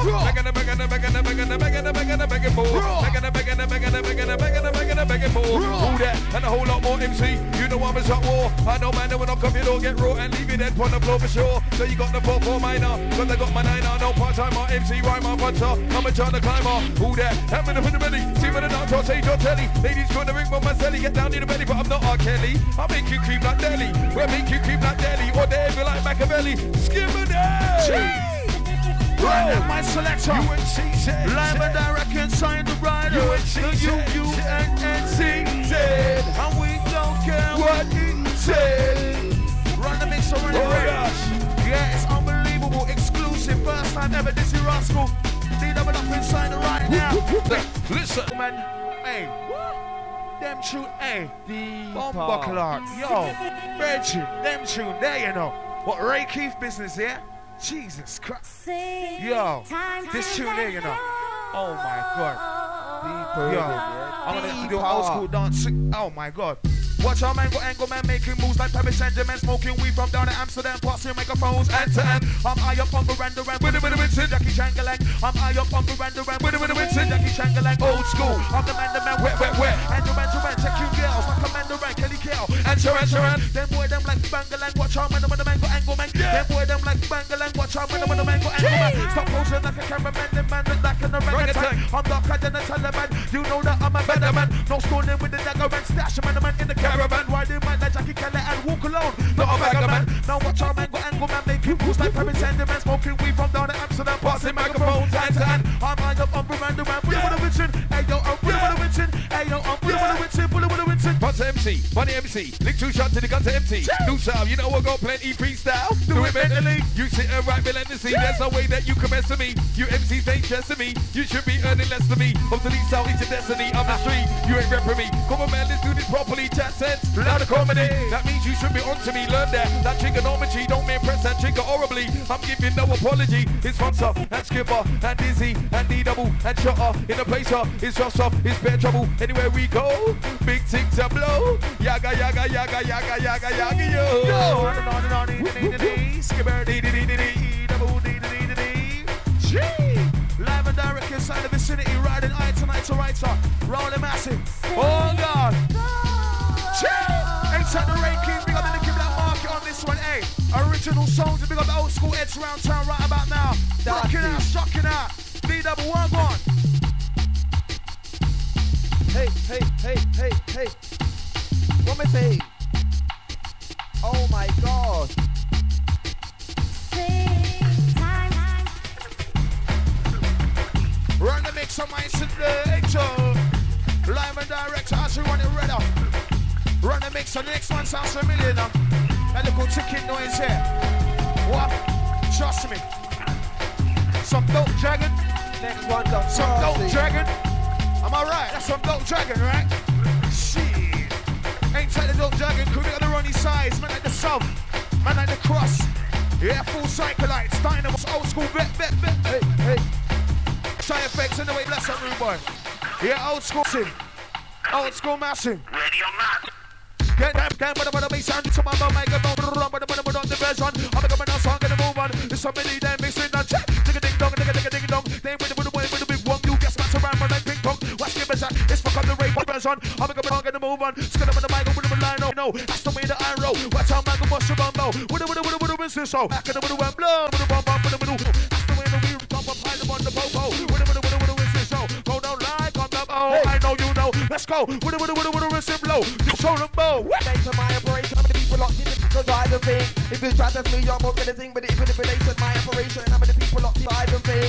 Speaker 2: Begging more. All that and a whole lot more MC. You know I'm a hot war. I know man, when I come you don't get raw and leave it dead on the floor for sure. So you got the 4-4 minor, cause I got my 9er. No part-timer, MC, rhymer, punter. I'm a China climber. Who that? I'm in the belly. See what the doctor say, don't telly. Ladies gonna ring with my celly. Get down in the belly, but I'm not R. Kelly. I make you creep like Delhi. We'll make you creep like Delhi. Or they feel like Machiavelli. Skimmer
Speaker 4: Right, and my selector.
Speaker 2: UNC said.
Speaker 4: Live and direct inside the rider.
Speaker 2: UNC
Speaker 4: said. And we don't care what he said. Run the mix around the range. Yeah, it's unbelievable. Exclusive. First time ever. This is Rascal. Need them up inside the right now.
Speaker 2: Listen.
Speaker 4: Man, hey. Them tune, hey. Bomba Clark. Yo. Virgin. Them tune. There you know. What Ray Keith business here? Jesus Christ. Yo. This tune there, you know. Oh my God. Yo. I'm gonna do old school dance. Oh my God. Watch our man go angle man making moves like Paris Saint-Germain, smoking weed from down at Amsterdam, passing microphones hand to hand. I'm high up on Miranda Ram with a Winston, Jackie Changalang. I'm high up on Miranda Ram with a Winston, Jackie Changalang. Old school, I'm the man, wet. And Joanne, check you girls like Commander Ran, Kelly Kell. And Sharon. Them boy them like Bangalang, watch our man, the man go angle man. Them boy them like Bangalang, watch our man, the man go angle man. Stop posing like a cameraman, the man look like an orangutan. I'm darker than a Taliban, you know that I'm a better man. No schooling with the dagger and stash a man in the caravan. Riding man like Jackie Kelly and walk alone, not a bagger man. Now watch our man go angle man, making moves like Paris Saint-Germain, smoking weed from down at Amsterdam, passing microphones hand to hand. I'm high up on Miranda Man, with a Winston. Hey yo, I'm with a Winston. Hey yo, I'm with a Winston, with a Winston.
Speaker 2: Punch MC, funny MC, lick 2 shots to the gun to empty. New sound, you know we'll go plenty freestyle. Do it mentally. You sit and write relentlessly. There's no way that you can mess with me. You MCs ain't chess me. You should be earning less than me. Obsolete sound is your destiny. I'm the street, you ain't repping me. Come on man, let's do this properly. Chat sense, loud comedy. That means you should be on to me. Learn that. That trigonometry don't mean press that trigger horribly. I'm giving no apology. It's Fonsa and Skipper and Dizzy and D-double and Shutter. In the place it's just off, it's bare trouble. Anywhere we go, big things are blow. Yaga, yo.
Speaker 4: Skipper, live and direct inside the vicinity, riding eye to writer, rolling massive. Oh God. Inside the Ray King, big up the Nicky Black market on this one, hey. Original songs, big up the old school heads around town right about now. Rocking out, D-double, one on.
Speaker 5: Hey. What me say? Oh my God.
Speaker 4: Run the mix on my signature. Live and direct, as we want it ready. Run the mix on the next one sounds familiar now. That little ticking noise here. What? Trust me. Some dope dragon.
Speaker 5: Next one done.
Speaker 4: Some dope dragon. Am I right? That's some dope dragon, right? Shit. Ain't take the dope dragon. Could be on the runny size. Man like the sub. Man like the cross. Yeah, full cyclites. Dynamos, old school bet.
Speaker 5: Hey.
Speaker 4: Shy effects in the way, bless up, rude boy. Yeah, old school sim. Old school massive. Ready or not? Get them, but the bass sound to my mom, make a bomb, but the version. I'm going to song, get a move on. There's so many them mixing on check. Dig a ding dong. They with the big one, you guess what's around.
Speaker 3: eyes on. I'm gonna move on. Skin up on the mic, with the line, no. That's the way that I roll. Watch how man can bust your bumbo. With the show. Back in the middle and blow. With the bump up in the middle. That's the way the wheels come up high on the popo. With the show. Go down like on the bow. I know you know. Let's go. With the wrist blow. You show them bow.
Speaker 5: Thanks to my operation, I'm the people locked in the side of thing. If you try to test me, I'm not gonna think, but if it's relation, my operation, I'm the people locked inside of thing.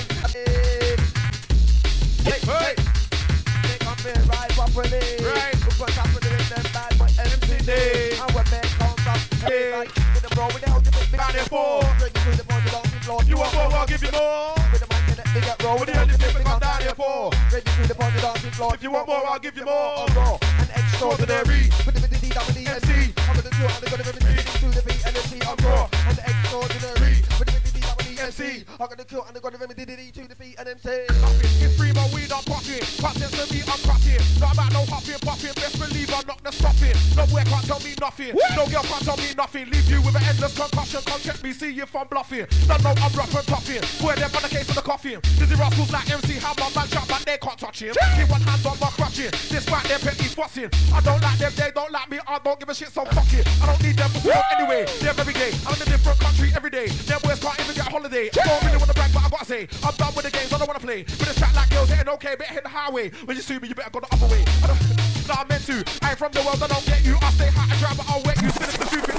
Speaker 5: Hey. They come in right properly.
Speaker 2: Right.
Speaker 5: Because I'm gonna make them bad, but MCD. And when men come from, hey. With the bro, with the hell, you make me down here for. Bring you to the point,
Speaker 2: You want more, I'll give you more.
Speaker 5: With the mic in it, they get roll.
Speaker 2: What the hell you think we come down here for?
Speaker 5: Bring you to the point, dancing floor.
Speaker 2: If you want more, I'll give you more.
Speaker 5: Raw and extraordinary. With the
Speaker 2: MC.
Speaker 5: I'm gonna do it, I'm gonna to the beat and the T. I'm raw and extraordinary. With the MC. I'm gonna kill and I'm gonna to the beat and MC.
Speaker 4: It's free, but we don't pop it. Passing to me, I'm cracking. Not about no hopping, popping. Best believe I'm not the stopping. No boy can't tell me nothing. No girl can't tell me nothing. Leave you with an endless concussion. Come check me, see if I'm bluffing. Don't know I'm rough and toughin'. Boy, them on the case of the coffin. Dizzy Rascals like MC Hammer, man shot, but they can't touch him. Keep one hand on my crutching. Despite their petty fussing. I don't like them, they don't like me. I don't give a shit, so fuck it. I don't need them for work anyway. They're every day. I'm in a different country every day. Them boys can't even get a holiday. I don't really wanna brag, but I gotta say, I'm done with the games, I don't wanna play. With a chat like girls, hitting okay, better hit the highway. When you see me, you better go the other way. No, I'm meant to. I ain't from the world, I don't get you. I stay hot and dry, but I'll wet you. Sinister, stupid.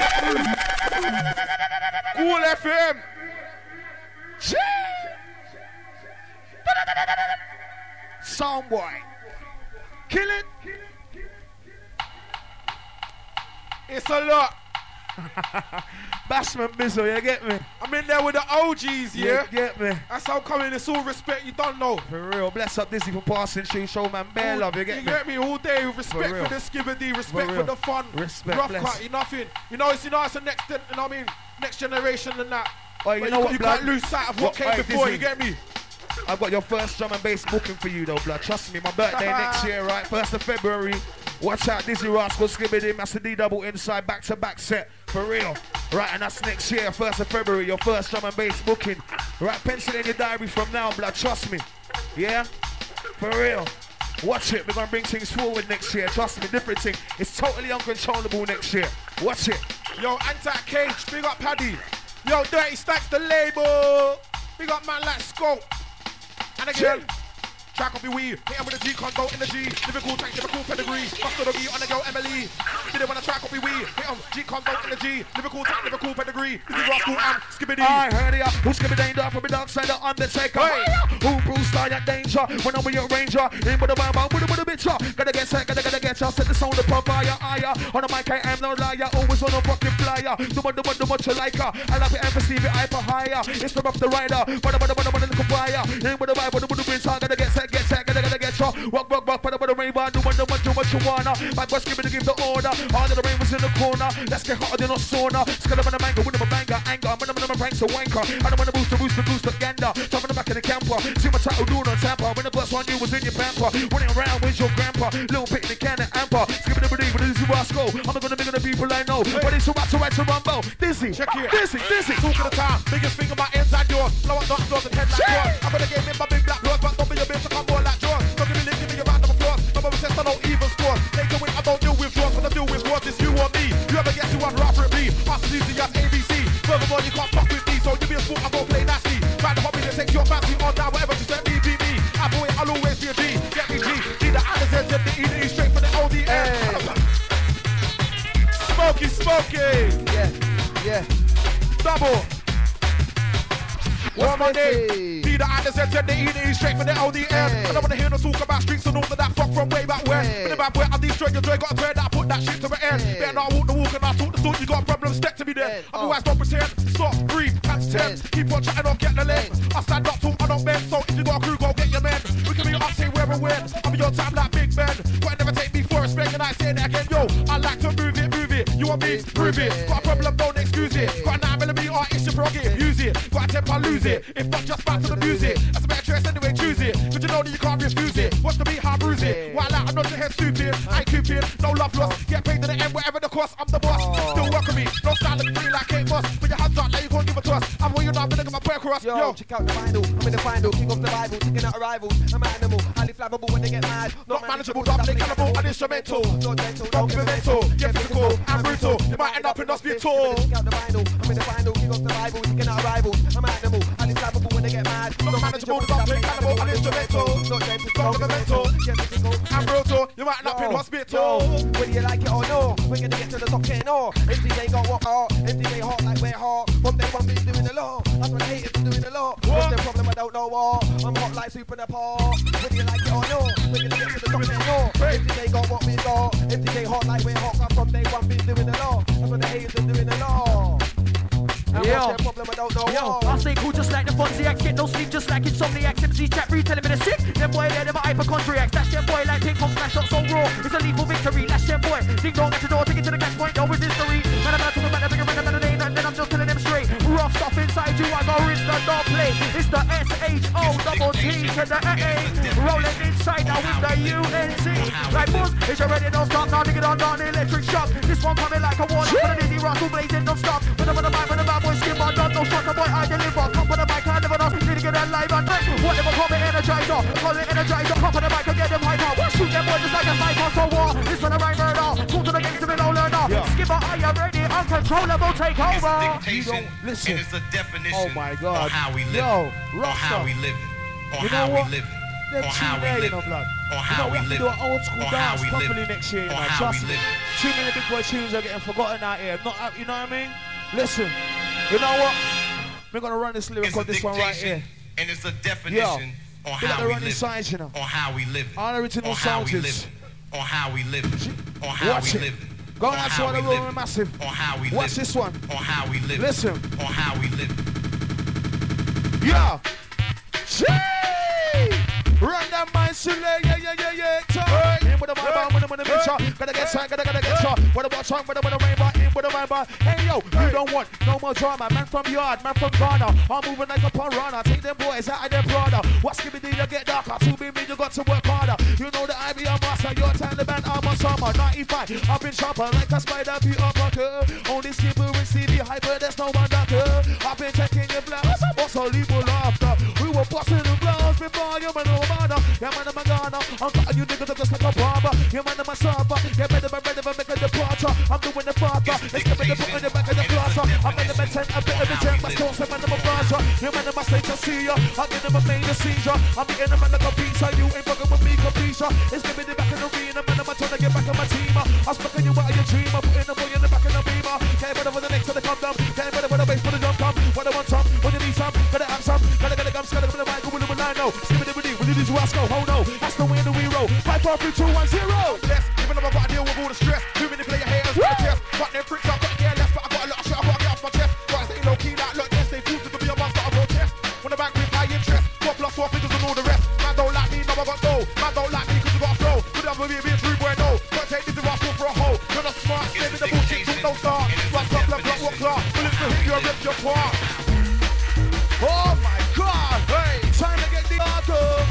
Speaker 2: Cool FM.
Speaker 3: Soundboy. Kill it.
Speaker 2: It's a lot.
Speaker 3: Bashman Bizzle, you get me?
Speaker 2: I'm in there with the OGs, yeah?
Speaker 3: You get me?
Speaker 2: That's how I'm coming. It's all respect, you don't know.
Speaker 3: For real. Bless up Dizzy for passing through, show man bare love, you get me?
Speaker 2: All day. Respect for the skibberdy, respect for the fun.
Speaker 3: Respect,
Speaker 2: rough
Speaker 3: bless.
Speaker 2: cut, nothing. You know, it's a next, you know what I mean? Next generation and that.
Speaker 3: Oh, you know what,
Speaker 2: you
Speaker 3: blood?
Speaker 2: can't lose sight of what came before,
Speaker 3: Dizzy.
Speaker 2: you get me?
Speaker 3: I've got your first drum and bass booking for you though, blood. Trust me, my birthday next year, right? 1st of February. Watch out, Dizzy Rascal, Skibberdy, Master D double inside, back-to-back set. For real. Right, and that's next year, 1st of February, your first drum and bass booking. Right, pencil in your diary from now, blood. Trust me. Yeah? For real. Watch it. We're going to bring things forward next year. Trust me, different thing. It's totally uncontrollable next year. Watch it.
Speaker 2: Yo, Anti-Cage, big up Paddy. Yo, Dirty Stacks, the label. Big up man like Scope. And again, track up your weed. Hit him with a G condo in the G. Liverpool tank, Liverpool pedigree. Buster the V on the girl Emily. Did it when I track up your weed. Hit him, G condo in the G. Liverpool tank, Liverpool pedigree. This is Rascal and Skibberdy.
Speaker 3: I heard ya. Who's Skibberdy danger from the dark side of Undertaker?
Speaker 2: Hey.
Speaker 3: Who Bruce Dyer danger? When I'm with your ranger. In with the bam with the bitch. Gotta get set, gotta get ya. Set the sound up on fire. On the mic I am no liar. Always on a fucking flyer. Do what you like her. I love it and perceive it hyper higher. It's from up the rider. But the fire. In with the vibe, with the bitch. Gotta get set, gotta get ya. Rock, put up with the rainbow. Do what you wanna. My boss give me to give the order. All of the rain was in the corner. Let's get hotter than a sauna. Scut up on the mango, with a banger, anger. I'm gonna pranks a wanker. I don't wanna boost the gander. Top in the back of the camper. See my title doing on tamper. When the first one you was in your pamper. Running around with your grandpa. Little picnic can and amper. Skipping the believe, but this is where I go. I'm gonna be the people I know. But it's so much to rumble. Dizzy.
Speaker 2: Check here.
Speaker 3: Dizzy.
Speaker 2: Talk of the time. Biggest finger my inside yours. Blow up, not doors and head like yours. I'm gonna give me my big black doors, but don't be a bitch to come more like yours. Don't give me a round of applause. I'm a test, I don't even score. Take the win, I don't deal with draws. What I deal with was it's you or me. You ever guess who I'd rather it be? Pass it easy as ABC. Furthermore, you can't fuck with me, so you be a sport, I'm gonna play nasty. Try to hobby to take your fancy on down, whatever you set me, be me. I'll always be a G. Get me G. G the Anderson, get the E straight for the ODM. Smoky.
Speaker 5: Yeah.
Speaker 2: Double. What's my name? Peter Anderson said the E straight for the LDM. I don't wanna hear no talk about streets and all of that fuck from way back when. But if I boy, I destroy your joy, got a thread that I put that shit to the end. Better not walk the walk and I talk the talk, you got a problem, step to me then. Otherwise don't pretend, stop, breathe, catch temps. Keep on chatting, don't get the lens. I stand up, talk, I don't bend. So if you got a crew, go get your men. We can be up, say where and when. I'm in your time like Big Ben. But never take me for a spec and I say that again. Yo, I like to move it. You want me? Prove it. Got a problem, don't excuse it. Got a 9mm, it's your
Speaker 4: prerogative, use it. Got a temper, lose it. If not, just back to the music. That's a better choice anyway, choose it. But you know that you can't refuse it. Watch the beat, how I bruise it. While I'm not your head stupid, I ain't cupid, no love lost. Get paid to the end, whatever the cost, I'm the boss. Still welcome me, no style looking free like Kate Moss. Put your hands up, now you can't give it to us. I'm all you know, I'm gonna get my prayer across.
Speaker 5: Yo, check out the vinyl, I'm in the final, king of the Bible, taking out arrivals. I'm an animal, highly flammable when they get mad.
Speaker 4: Not manageable, doubly cannibal, and instrumental.
Speaker 5: Not gentle,
Speaker 4: Don't give mental, get physical and brutal. You might end up in hospital.
Speaker 5: Check out the vinyl, I'm in the final, king of the Bible, taking out arrivals. I'm an animal, highly flammable when they get mad.
Speaker 4: Not manageable, doubly cannibal, and instrumental.
Speaker 5: Not gentle,
Speaker 4: Don't give mental,
Speaker 5: get physical
Speaker 4: and brutal. You might end up in hospital.
Speaker 5: Whether you like it or no, we're gonna get to the top 10 or MTJ got what hard, MTJ hot like we're hot. From day one, we're doing the law. That's what the haters are doing the law. What's the problem? I don't know what. I'm hot like Super Nepal. Whether you like it or no, we're gonna get to the top 10 or MTJ got what we got. MTJ hot like we're hot. From day one, we're doing the law. That's what the haters are doing the law. And what's their problem? I don't know what.
Speaker 6: I stay cool just like the Fonziacs. Get no sleep just like insomniacs. MC's chat free telling me the sick. Them boy they're never hypochondriacs. That's them boy like ping pong smash up so raw. It's a lethal victory. That's them boy. Ding dong at the door. Take it to the catch point. Yo, with history. Man, I'm not talking about the bigger man than the name. And then I'm just telling them straight. Rough stuff inside you. I go rinse the don't play. It's the SHO-double-T to the AA. Rolling inside now with the UNC. Like buzz. Is you ready? Don't stop now. Nigga, on the electric shock. This one coming like a wall. For the Dizzy Russell blazing non-stop. With the mic, with the bad boy skin on. No shot, the boy I deliver. Come on the mic, I never know. Need to get that live and next. Whatever, call me energizer. Call it energizer. Come on the mic and get them hyper. What shoot them boys just like a sniper. So war. This one a right murder. Talk to the gangs to be no learner. Skipper, are you ready? Uncontrollable takeover.
Speaker 2: You don't listen. And it's the definition.
Speaker 3: Oh my God.
Speaker 2: On how we live.
Speaker 3: Yo,
Speaker 2: on how we live. On
Speaker 3: you
Speaker 2: how
Speaker 3: know
Speaker 2: we
Speaker 3: what?
Speaker 2: live.
Speaker 3: They're
Speaker 2: On how we live.
Speaker 3: blood.
Speaker 2: On how we
Speaker 3: we
Speaker 2: live.
Speaker 3: do an old school
Speaker 2: On how
Speaker 3: dance
Speaker 2: we live.
Speaker 3: properly next year, you know.
Speaker 2: On how we
Speaker 3: Trust me.
Speaker 2: live.
Speaker 3: Too many big boy tunes are getting forgotten out here. Not, you know what I mean? Listen, you know what? We're gonna run this lyric on this one right here.
Speaker 2: And it's a definition on how we live.
Speaker 3: Sides, you know.
Speaker 2: On how we live.
Speaker 3: Unoriginal sounds.
Speaker 2: On how we live. On how we live.
Speaker 3: Go and that's one of the massive.
Speaker 2: On how we live.
Speaker 3: Watch this one.
Speaker 2: On how we live.
Speaker 3: Listen.
Speaker 2: On how we live.
Speaker 3: Yeah. Run that mind, Sule, yeah. Talk. In with the vibe, with the mixture. Gotta get shot. With the watch on, with the rainbow, in with the vibe. Hey yo, you don't want no more drama. Man from yard, man from Ghana. I'm moving like a piranha. Take them boys out of their Prada. What's giving you get darker? To be me, you got to work harder. You know that I be a master. Your Taliban, I'm a summer. 95, I've been sharper like a spider. Be up a curve. Only skipper with CD hyper. There's no one that curve. I've been checking your blouse. What's all evil laughter? We were busting the blouse before you, man. Yeah, man, I'm a Ghana. I'm cutting you niggas just like a barber. Yeah, man, I'm a server. Yeah, man, I'm ready for making the departure. I'm doing the father. Let's get me the put in the back of the class. I'm in the tent, a bit of the gem. My stones, man, I'm a brasher. Yeah, man, I'm a state to see ya. I get them a major seizure. I'm eating them like a pizza. You ain't fucking with me, capisha. It's giving me the back in the arena. Man, I'm trying to get back in my team. I'm smoking you out of your dream. I'm putting the boy in the back of the beamer. Can't better for the next to the come down. Can't better for the bass for the jump come. When I want some, when you need some, gotta have some. Gotta get the gums, gotta get the mic, with the line, no. Skip it, this Wasco, oh no, that's the way that we roll. 5, 4, 3, 2, 1, 0.
Speaker 4: Yes, even though I gotta deal with all the stress. Too many player haters on the chest. Got them pricks, I've got to get left, but I got a lot of shit I gotta get off my chest. Gotta stay low key like look, yes, they fools to be a monster of protest. When the bank with high interest, 4 plus 4 figures and all the rest. Man don't like me, no I got no. Man don't like me cause you got flow. Could have be a true boy, no. Gotta take this to Rascal for a hoe. You're not smart, stay with the bullshit, talk no start. Rock up, left, rock, walk, clock. Bullets to hit you and rip your part. Oh my God, hey, time to get the hardcore.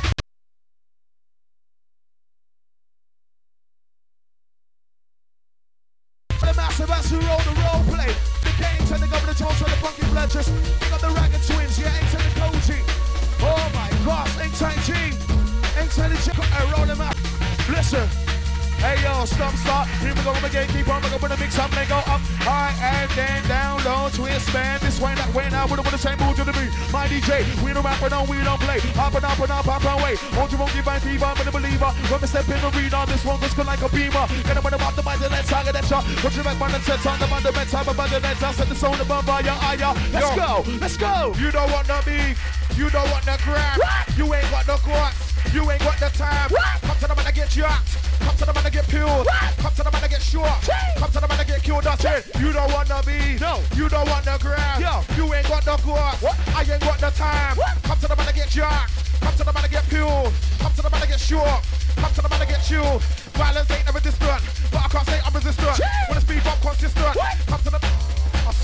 Speaker 4: The massive as who roll the role play. The gangs and the Governor Jones and the Funky Fletchers. They got the Ragged Twins, yeah, ain't the Koji. Oh my gosh, ain't G. Ain't the roll them out. Listen. Hey yo, stop, start. Here we go again, keep on, we're gonna mix up, then go up, high and then down, low, twist, man. This way, that way, now, we're the same move to the beat. My DJ, we don't rap, we don't play. Up and up and up, up and away. Won't you give my fever, I'm a believer. When we step in the arena, this one goes like a beamer. Get up on the mind, let's target that shot. Put your back on the chest, on the fundamental, time about the net, set the sound above by your eye. Let's go. You don't want the beef, you don't want the crap. You ain't got the quartz. You ain't got the time. Come to the man to get jacked. Come to the man to get peeled. Come to the man to get short. Come to the man to get killed. That's it. You don't want the beef. No. You don't want the grass. You ain't got the quartz. I ain't got the time. Come to the man to get jacked. Come to the man to get peeled. Come to the man to get short. Come to the man to get chilled. Violence ain't never distant, but I can't say I'm resistant. When the speed bump consistent. Come to the. I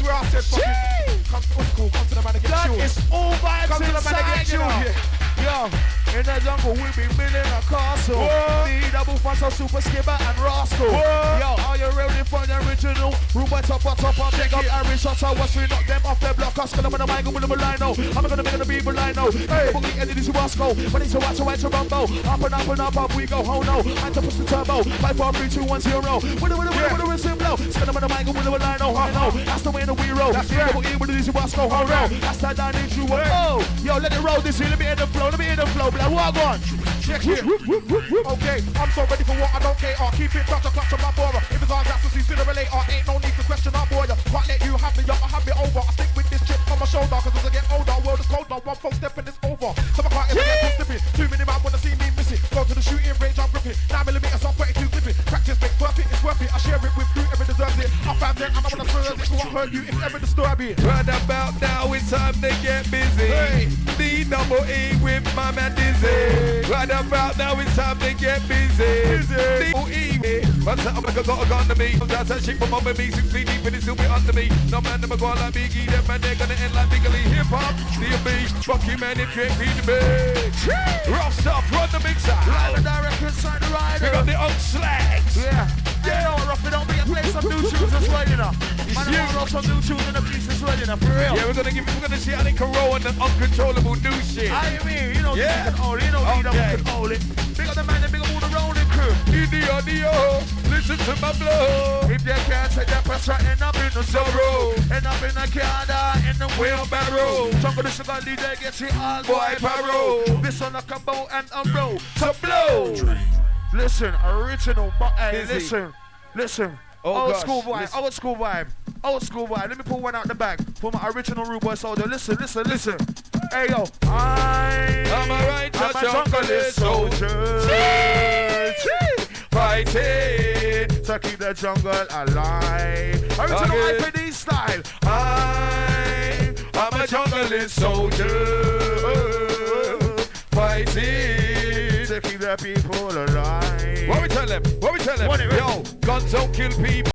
Speaker 4: where I said fucking. Come to the man and get chilled.
Speaker 3: It's all vibes
Speaker 4: Come to the man and get chilled.
Speaker 3: Yo, in the jungle we be building a castle. The double fast super skipper and rascal. Yo, are you ready for the original? Ruba top and big up Irish shots. I was we knock them off their block. I'm gonna mind with them line. I'm gonna make the people I know. Hey, boogie and it is Wasco. But it's a watch a white rumbo. Up and up and up, up we go. Oh no, I to push the turbo. 5, 4, 3, 2, 1, 0. With the rhythm blow. It's gonna mind with them line. Oh no, that's the way that we roll. That's right. Boogie with it is Wasco. Oh no, that's that down in true. Oh, yo, let it roll this here. Let me in the flow. Let me in the flow. Walk on.
Speaker 4: Check here. Okay, I'm so ready for what I don't care. Keep it touch a clutch of my border. If it's all gas to see sooner or later, ain't no need to question our boy. Can't let you have me up, I have it over. I stick with this chip on my shoulder, cause as I get older, world is colder. One full step and it's over. So I can't ever get too slippy. Too many man wanna see me missing. Go to the shooting range, I'm gripping. 9mm, so I'm 32 clipping. Practice makes perfect, it's worth it. I share it with whoever deserves it. I found it, I don't wanna serve it. So I hurt you if ever disturb it.
Speaker 1: Right about now, it's time to get busy.
Speaker 4: Hey.
Speaker 1: D-double-E with my man Dizzy. Right about now, it's time to get busy. D-double-E. But I'm like I got a gun to me. That's that shit from over me. 6 feet deep and it's still be under me. No man never go on like Biggie. Them man, they're gonna end like Biggie. Hip-hop, D&B. Fuck you, man, if you ain't feed the bitch. Rough stuff, run the mixer.
Speaker 3: Right the direction, side the rider.
Speaker 1: We got the old slags.
Speaker 3: Yeah. Yeah, no, rough it on me and play some new tunes as well, you know. Man, I want some new tunes in the piece as well, you know, for real.
Speaker 1: Yeah, we're gonna see how they can roll on the uncontrollable new shit.
Speaker 3: I mean, you know,
Speaker 1: yeah.
Speaker 3: We can hold it, you know, we can hold it. Big up the man, big up all the rolling crew.
Speaker 1: Idio, listen to my blow.
Speaker 3: If you can't take that pressure, end up in the sorrow. End up in the Canada, in the wheelbarrow. Jungle the sugar leader gets it all, boy, paro. This on a combo and a roll.
Speaker 1: To blow.
Speaker 3: Listen, original, but hey, listen.
Speaker 1: Oh,
Speaker 3: old school vibe. Let me pull one out the bag for my original rude boy soldier. Listen. Hey yo,
Speaker 1: I'm a righteous jungle soldier. Fighting
Speaker 3: to keep the jungle alive. Original IPD style.
Speaker 1: I'm a jungle soldier. Fighting
Speaker 3: to keep the people alive.
Speaker 1: What we tell them? Yo, guns don't kill people.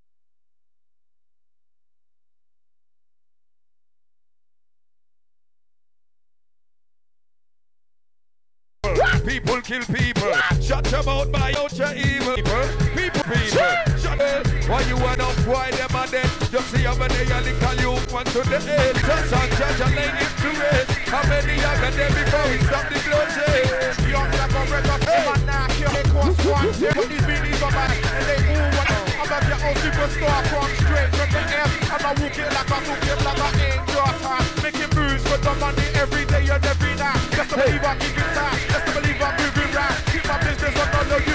Speaker 1: People kill people. Shut your mouth by out your evil. People. Shut up. Why you want up? Why them are dead? Just see how many a little you want to the head. Just on judge and lay it to rest. How many I got there before we stop the bloodshed?
Speaker 4: Young like a red up, man, now kill me cost one. But these beanies are mine, and they all want it. I'm a your own superstar, come straight from the air. And I walk it like I took it like I ain't your time. Making moves for the money every day and every night. Just to believe I keep it tight, just to believe I'm moving right. Keep my business on the low, you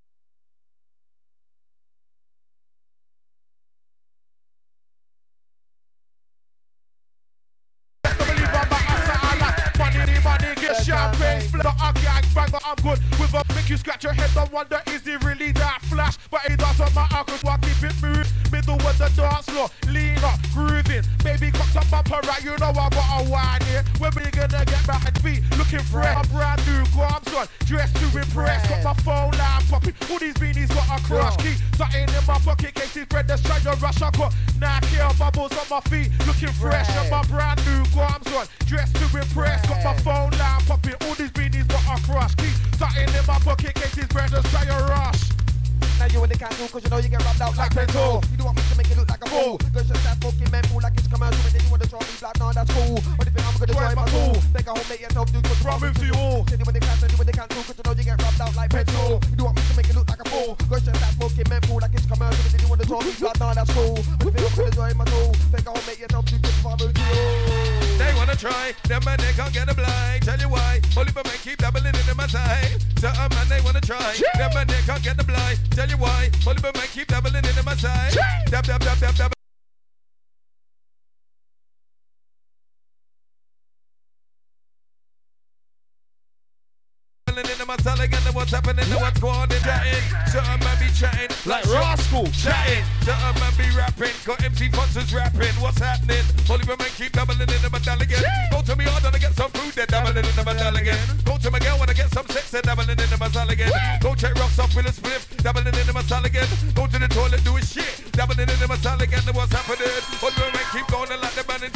Speaker 4: champagne, flavor, I gang banger, I'm good with a make you scratch your head and wonder is it really that flash? But it doesn't matter cause I keep it moving. Middle with the dance floor, lean up, grooving. Baby cock some bumper right, you know I got a wine here. When we gonna get back and feet looking fresh? A brand new grams on, dressed to impress. Got my phone line popping, all these beanies got a crush key. Something in my pocket, cases bread, that's trying to rush. I got Nike bubbles on my feet, looking fresh. And my brand new grams on, dressed to impress. Got my phone line popping, all these beanies got a crush key. Something in my pocket, cases bread, that's trying to rush.
Speaker 5: Now you in the castle cause you know you get rubbed out like pencil. You don't want me to make it look like a fool. Cause you're that fucking man fool like it's commercial. And then you want to try me like, nah, that's cool. But if I'm gonna try my tool, make a home make yourself do good.
Speaker 4: I'll move to you all.
Speaker 5: Say you in the castle, you in the castle cause you know you get rubbed out like pencil. You don't want me to make it look like a fool. Cause you're that fucking man fool like it's commercial. And then you want to try me like, nah, that's cool. But if I'm gonna try my tool, make a home make yourself do good. I'll move to you all.
Speaker 1: They wanna try, them man they can't get a blind. Tell you why, only for men keep doubling in my side. Certain man they wanna try, them man they can't get the blind. Tell you why, only for men keep doubling in my side. Dab. In my telling and what's happening and what's going on chatting. Certain man be chatting like rascal chatting. Certain man be rapping, got MC Fonz's rapping. What's happening? Only men keep doubling in the medallion. Go to me hard and I get some food, they're doubling in the medallion. Go to my girl when I get some sex, they're doubling in the medallion. Go check rocks up with a spliff, doubling in the medallion. Go to the toilet, do a shit, doubling in the medallion. What's happening? Only men keep going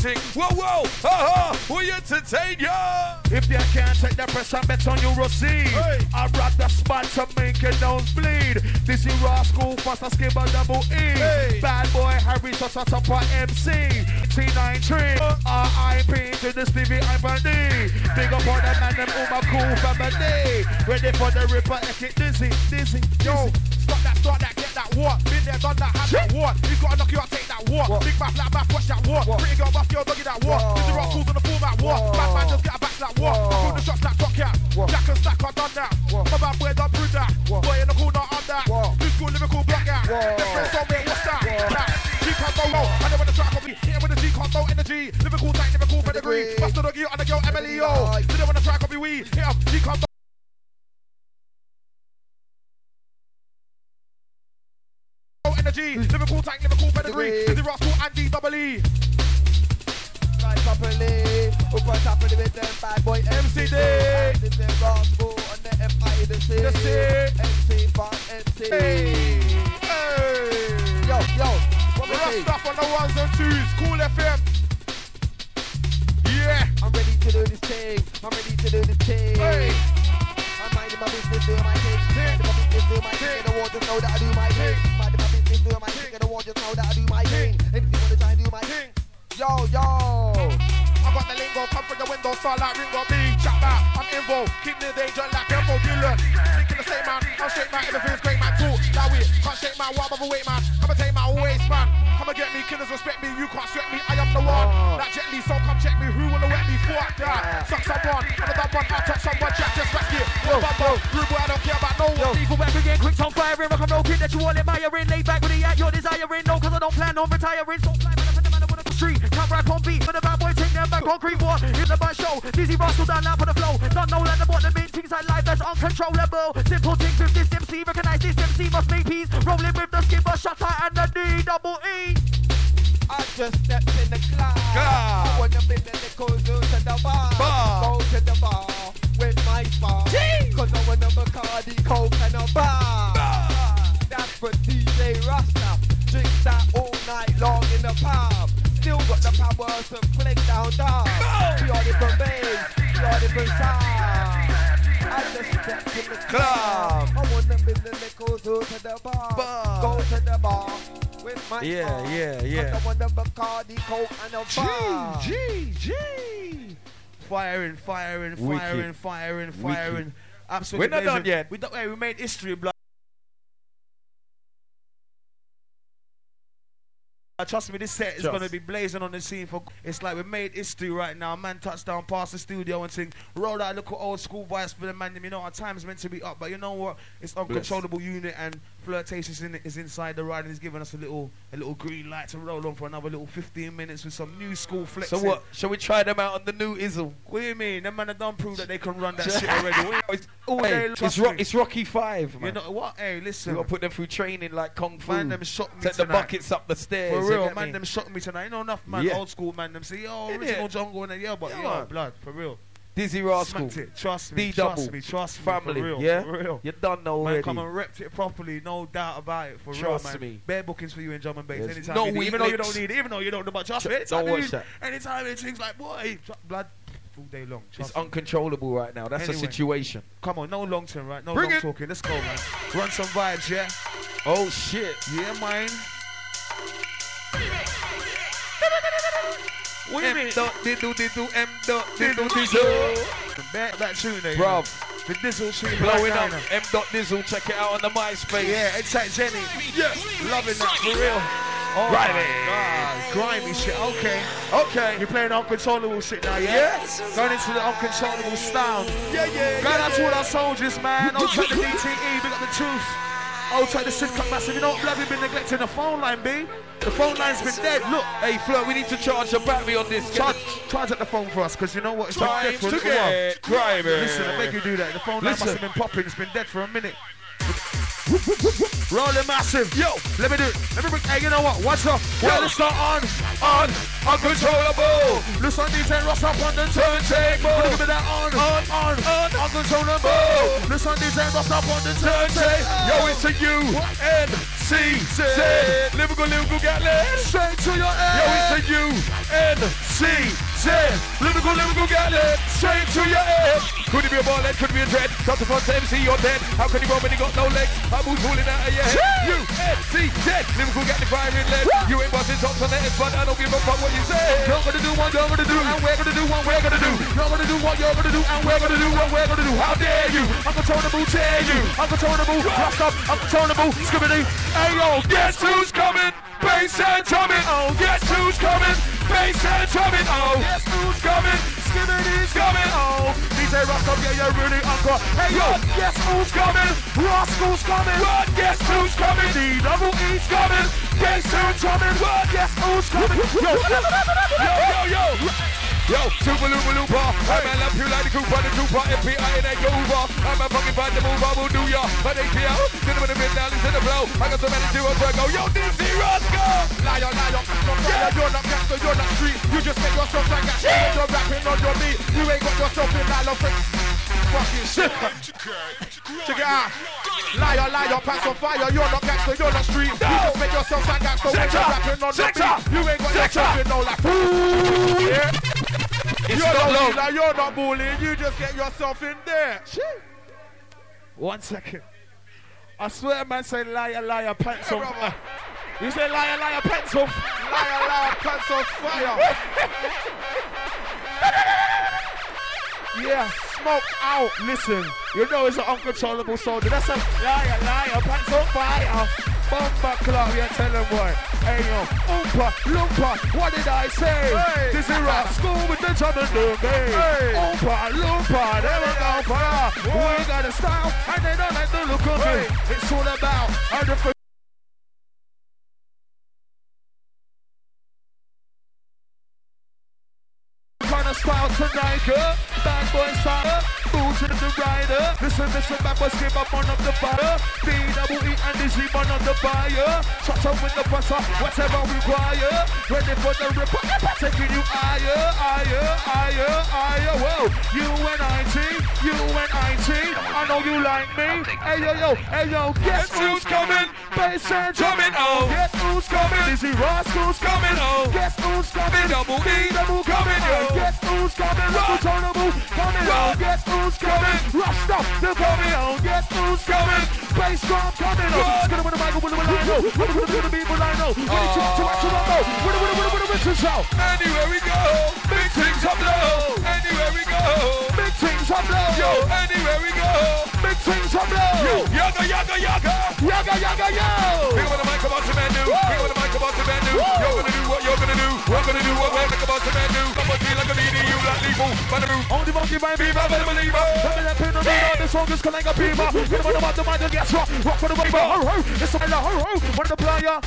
Speaker 2: sing. Whoa, whoa, we entertain ya.
Speaker 3: If you can't take the pressure, bet on you receive. I rock the spot to make your nose bleed. This is raw school, fast a skip a double E. Bad boy Harry, such a top MC. T93, RIP to the Stevie Ivory. Big up on the man, them all my cool family. Ready for the ripper, get dizzy.
Speaker 4: Yo, start that, get that what? Been there, done that, have that what? You gotta knock you out, take that what? Big back, black back, watch that what? Pretty girl, buff girl, doggy that what? This is raw schools on the format what? Bad man, just get a back that what? I put the shots like top cat. Jack and stack, I done that. My bad boy done prove that. Boy in the corner, on that. New school, Liverpool, block out. Their friends told me, what's that? G can't go low. I know when the track will be here with the G can't throw energy. Liverpool tight, Liverpool pedigree. Bust the doggy on the girl, MLEO. Did it when the track will be we. Hit up, G can't energy. Liverpool tank, Liverpool pedigree. Dizzy Ross, Andy, double E.
Speaker 5: Right properly. Up on top of the with them bad boy
Speaker 4: MCD.
Speaker 5: Dizzy Ross, on the FI, the C. MC, fun, MC. Yo, what we
Speaker 4: Rough
Speaker 5: say?
Speaker 4: stuff on the ones and twos. Cool FM. Yeah.
Speaker 5: I'm ready to do this thing. I'm minding my business, doing my thing. Minding my business, doing my thing. And the world just know that I do my thing. Minding my business, doing my thing. And the world just know that I do my thing. Anything wanna try and do my thing. Yo.
Speaker 4: I got the lingo, come from the window, start like Ringo B. Chat back, I'm involved, keep the danger like Elmo Gillen. Thinking the same man, I'm straight man, everything's great man, talk that way. Can't shake man, what other weight man, I'ma take my waist man. Come and get me, killers respect me, you can't sweat me, I am the one. That Jet Li, so come check me, who wanna wet me, fuck that. Suck someone, I'm a done one, I'll touch someone, Jack, just back it. Rude boy, I don't care about no one.
Speaker 6: Lethal weapon again, quick on firing, rock and roll kid that you all admiring. Lay back with the act you're desiring, no, cause I don't plan on retiring. So fly man, I man on the street, can't rap on beat, but the bad boy take them back concrete war. In the bus show, Dizzy Ross down now for the flow. Don't know like the bottom main things I life that's uncontrollable. Simple things with this MC, recognize this MC must make peace. Rolling with the skipper, shutter and the D-double-E.
Speaker 5: I just stepped in the club. I wanna be the little zoo to the bar. Go to the bar with my bar. Cause I wanna Bacardi, Coke and a bar. That's for DJ Rasta. Drink that all night long in the pub. Still got the power to flick down dark. Pure different bass, pure different sound. I just stepped in the club. I wanna be the little zoo to the bar. Go to the bar with my bar.
Speaker 2: Yeah.
Speaker 5: I want the Bacardi, Coke and a bar.
Speaker 2: G. Firing. Absolutely.
Speaker 3: We're not done yet.
Speaker 2: We made history, blood. Trust me, this set is going to be blazing on the scene. It's like we made history right now. Man touched down past the studio and sing, roll out, look at old school vibes for the man. You know, our time's meant to be up, but you know what? It's uncontrollable unit and flirtation is inside the ride, and he's giving us a little green light to roll on for another little 15 minutes with some new school flexing.
Speaker 3: So what? Shall we try them out on the new Izzle?
Speaker 2: What do you mean? Them man have done prove that they can run that shit already.
Speaker 3: It's Rocky 5, man.
Speaker 2: You know what? Hey, listen.
Speaker 3: We got to put them through training like Kung Fu.
Speaker 2: Man, them shot me
Speaker 3: Take
Speaker 2: tonight.
Speaker 3: the buckets up the stairs.
Speaker 2: For real, man, them shot me tonight. You know enough, man.
Speaker 3: Yeah.
Speaker 2: Old school, man. Them say, yo, original jungle and but yo, blood, for real.
Speaker 3: Dizzy Rascal.
Speaker 2: Trust me,
Speaker 3: D-double.
Speaker 2: trust me,
Speaker 3: Family,
Speaker 2: for real,
Speaker 3: yeah?
Speaker 2: for real.
Speaker 3: You done know already.
Speaker 2: Man, come and repped it properly, no doubt about it, for
Speaker 3: Trust
Speaker 2: real, man.
Speaker 3: me.
Speaker 2: Bare bookings for you in drum and bass,
Speaker 3: There's
Speaker 2: anytime
Speaker 3: no
Speaker 2: you need, even though you don't
Speaker 3: weakness.
Speaker 2: need it, even though you don't know much, trust me,
Speaker 3: Don't watch that.
Speaker 2: Anytime it things like, boy, blood, all day long.
Speaker 3: It's
Speaker 2: Trust me.
Speaker 3: uncontrollable right now. That's
Speaker 2: Anyway.
Speaker 3: a situation.
Speaker 2: Come on, no long term, right? No
Speaker 3: Bring
Speaker 2: long
Speaker 3: it.
Speaker 2: talking, let's go, man. Run some vibes, yeah?
Speaker 3: Oh, shit.
Speaker 2: Yeah, mine.
Speaker 3: What do you mean?
Speaker 2: That tune there.
Speaker 3: Bruv.
Speaker 2: The Dizzle tune.
Speaker 3: Blowing up.
Speaker 2: Diner.
Speaker 3: M.Dizzle. Check it out on the MySpace.
Speaker 2: Yeah, Excite Jenny.
Speaker 3: Yes.
Speaker 2: Loving that, for real. Oh
Speaker 3: Grimy.
Speaker 2: my God, grimy shit. Okay.
Speaker 3: Okay.
Speaker 2: You're playing uncontrollable shit now, yeah?
Speaker 3: Yes.
Speaker 2: Going into the uncontrollable style.
Speaker 3: Yeah.
Speaker 2: Going out to all our soldiers, man. Old track the DTE, big up the truth. Old track the Sidcup Massive. You know what, blood, we've been neglecting the phone line, B. The phone line's been dead. Look.
Speaker 3: Hey, Flo, we need to charge a battery on this.
Speaker 2: Charge at the phone for us, because you know what? It's been
Speaker 3: Time
Speaker 2: dead for a
Speaker 3: to
Speaker 2: little while.
Speaker 3: get grimy.
Speaker 2: Listen, I beg you do that. The phone line
Speaker 3: Listen.
Speaker 2: must have been popping. It's been dead for a minute. Rolling massive. Yo, let me do it. Let me bring, hey, you know what? What's up? Well, let's start on, uncontrollable. Listen, DJ Ross up on the turntable. Give me that on, uncontrollable. Listen, DJ Ross up on the turntable. Yo, it's a U, N, N-C-Z. Lyrical got led.
Speaker 3: Straight to your head.
Speaker 2: Yo, it's a U-N-C-Z. Lyrical got led. Straight to your head. Could it be a ball head? Could it be a dread? Top the front MC, you're dead. How can you run when you got no legs? I'm who's fooling out of your head. U-N-C-Z. Lyrical got the firing lead. You ain't busting tops on the head, but I don't give a fuck what you say.
Speaker 3: You're gonna do what you're gonna do, and we're gonna do what we're gonna do. You're gonna do what you're gonna do, and we're gonna do what we're gonna do. How dare you? Uncontrollable, tear you. Uncontrollable, rust up, uncontrollable, skibbity. Hey yo,
Speaker 2: Guess who's coming? Bass and drumming. Oh, guess who's coming? Bass and drumming. Oh,
Speaker 3: guess who's coming? Skibbity's
Speaker 2: coming.
Speaker 3: Oh, DJ Rust up, yeah, you're really uncle. Hey yo, guess who's coming? Rascal's coming.
Speaker 2: What? Guess who's coming?
Speaker 3: D-double-E's coming.
Speaker 2: Bass and drumming.
Speaker 3: What? Guess who's coming?
Speaker 2: Yo. Yo, super looper. I'm a love you like the Cooper, the Trooper, FBI and a Uber. I'm a fucking bad mover, will do ya. But they feel, get them in the mid now, listen to the flow. I got so many zeros where I go, yo, DC Roscoe.
Speaker 4: Liar, you're not gangster, you're not street. You just make yourself like that. You're rapping on your beat. You ain't got yourself in that love fucking shit. Check it out. Liar, pants on fire. You're not gangster, you're not street. You just make yourself like that. So when you're rapping on your beat, you ain't got yourself in no like. Yeah. You're not bullying, you just get yourself in there.
Speaker 3: 1 second. I swear, man, say liar, pants on fire. You say liar, pants on fire.
Speaker 4: Liar, pants on fire.
Speaker 3: Yeah, smoke out. Listen, you know it's an uncontrollable soldier. That's a liar, pants on fire. Bomba club, yeah, tell them what. Hey yo, oompa, loompa, what did I say? Hey. This is rock school with the drum and doom, hey. Oompa, loompa, there we go, fire. We got a style, and they don't like the look of it. It's all about a different kind of style tonight, girl. Bad boy style, boots in the rider. Listen, bad boy skip up on up the fire. B-double-E and Dizzy on up the fire. Shut up with the buzzer, whatever require. Ready for the ripper, taking you higher. Whoa, you and I-T. I know you like me. Hey yo, guess who's coming? Bass and drumming, oh. Guess who's coming? Dizzy Rascal's coming, oh. Guess who's coming? Double-E, coming, oh. Guess who's coming? Uncontrollable, coming, oh. Guess who's coming? Rust up, they're coming, oh. Guess who's coming? Bass drum coming, oh. It's gonna win the mic, win the line, oh. Win the people I know. Win the to action, I know. Win the show.
Speaker 2: Anywhere we go, big things up low. Anywhere we go,
Speaker 3: big things up low.
Speaker 2: Yo, anywhere we go,
Speaker 3: big things up low.
Speaker 2: Yo, yaga.
Speaker 3: Yo.
Speaker 2: Big when the mic about to man do. Big when the mic about to man do. You're gonna do what you're gonna do. We're gonna do what we're about to man do. Come on, feel like a meeting, you like lethal. By the roof.
Speaker 3: Only monkey by me, my better believer. Let me let pin on me, the song is calling a beaver. Get him on the mouth, the mind, and guess what? Rock for the wave, ho. It's a ho. One of the player.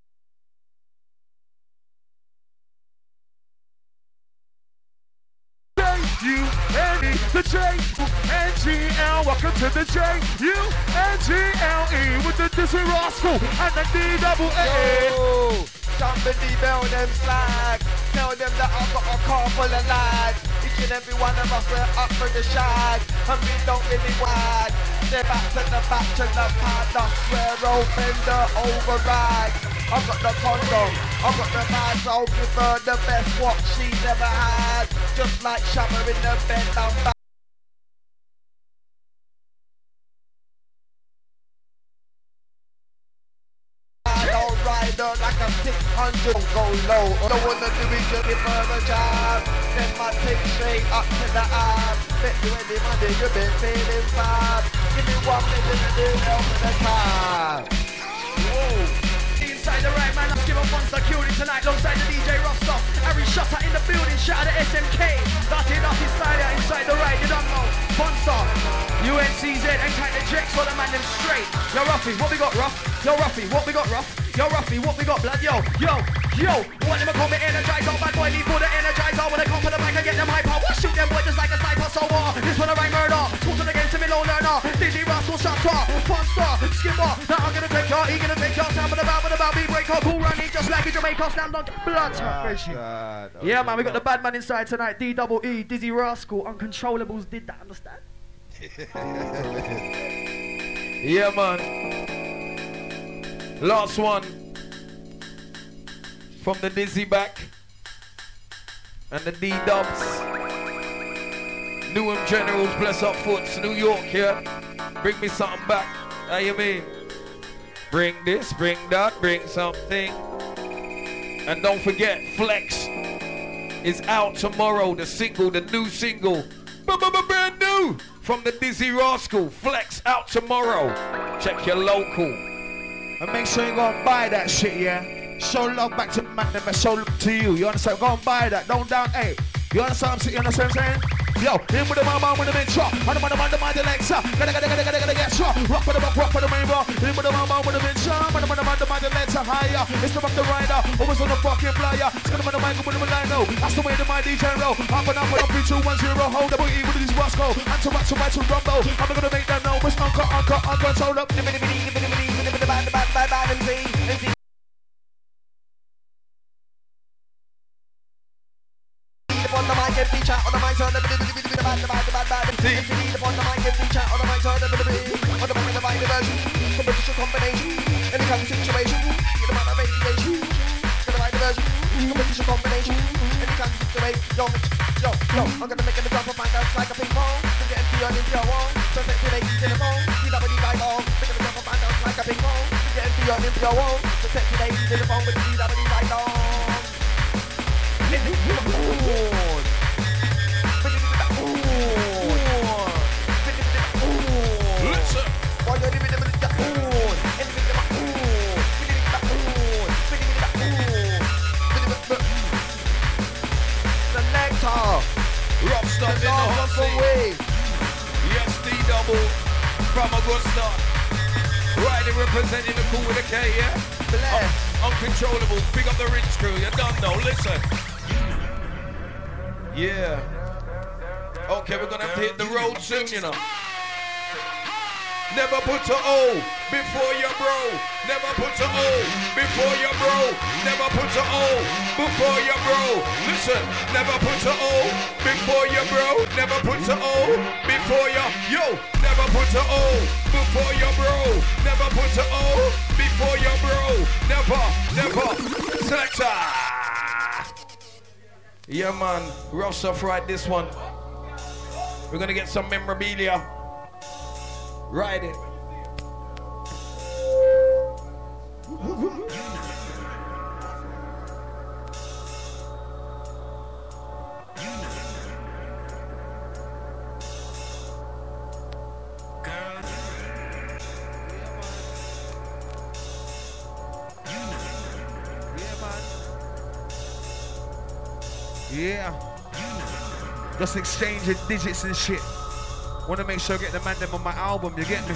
Speaker 3: U-N-E, the J-U-N-G-L. Welcome to the J-U-N-G-L-E with the Dizzy Rascal and the D-double-A.
Speaker 5: Somebody bell them flag. Tell them that I've got a car full of lads. Each and every one of us we're up for the shag. And we don't really wag. They're back to the pad. I swear open the override. I've got the condom, I've got the bags. I'll give her the best what she never had. Just like Shabba in the bed, I'm back. I'll ride her like a 600. Don't go low, all I wanna do is just give her a jab. Then my take straight up to the ab. Bet you any money, you've been feeling bad. Give me 1 minute to do help in the car. Whoa. Inside the right man, I'm giving Monster Cutie tonight alongside the DJ Rostock. Harry Shutter in the building, shout out to SMK. Dirty style inside the right, you don't know. Monster, UNCZ, ain't kind of checks for the man them straight. Yo Ruffy, what we got Ruff? Yo Ruffy, what we got Ruff? Yo Ruffy, what we got blood? Yo, what them call me Energizer? Bad boy leave for the Energizer. When I come for the back and get them hyper. What shoot them boy just like a sniper, so what? This one I write murder. Talk to the game to me low learner. DJ Rascal, Shutter, Monster, Skipper. Now I'm gonna take y'all, he gonna take y'all. Sound with about me break up, who running just like a Jamaica slam dunk blood. Yeah man, we got the bad man inside tonight. D-double-E, Dizzy Rascal, Uncontrollables did that, understand?
Speaker 2: Yeah man.
Speaker 1: Last one from the Dizzy back and the D-Dubs. Newham Generals, bless up foots, New York here. Bring me something back. How you mean? Bring this, bring that, bring something. And don't forget, Flex is out tomorrow. The single, the new single. Brand new from the Dizzy Rascal. Flex out tomorrow. Check your local.
Speaker 3: And make sure you go and buy that shit, yeah? Show love back to man, and show love to you. You understand? Go and buy that. Don't down, hey. You understand what I'm saying? Yo, in with the mama, with the main shot. And the man, the legs up. Gotta get shot. Rock for the back, rock for the main bar. In with the mama, with the main shot. And the man, the legs are higher. It's the back the rider. Always on the fucking flyer. It's gonna the mic with the line, no. That's the way the my DJ roll. Up and up, 3, 2, 1, 0. Hold the booty with this Roscoe. And to rumble. I'm gonna make them know. It's uncle. Hold up.
Speaker 5: On the mic and feature on the mic on the bad upon the mic and feature on the mic on the divine version competition combination any kind of situation the man of radiation the divine version competition combination any kind of situation yo I'm gonna make it a drop of my dance like a ping pong get empty on into your wall so take the ladies in the phone you never need like all make it a drop of my dance like a ping pong get empty on into your wall so take the ladies in the phone with you never need like all.
Speaker 1: Rockstar in the hot seat. Yes, D-Double from Augusta. Riding representing the cool with a K, yeah? Uncontrollable, big up the Rinse crew, you don't know, listen. Yeah. Okay, we're gonna have to hit the road soon, you know. Never put a O before your bro. Never put a O before your bro. Never put a O before your bro. Listen, never put a O before your bro. Never put a O before your yo. Never put a O before your bro. Never put a O before your bro. Never. Selector. Yeah, man. Ross off right this one. We're gonna get some memorabilia. Ride it.
Speaker 3: Yeah. Just exchanging digits and shit. Wanna make sure I get the man them on my album, you get me?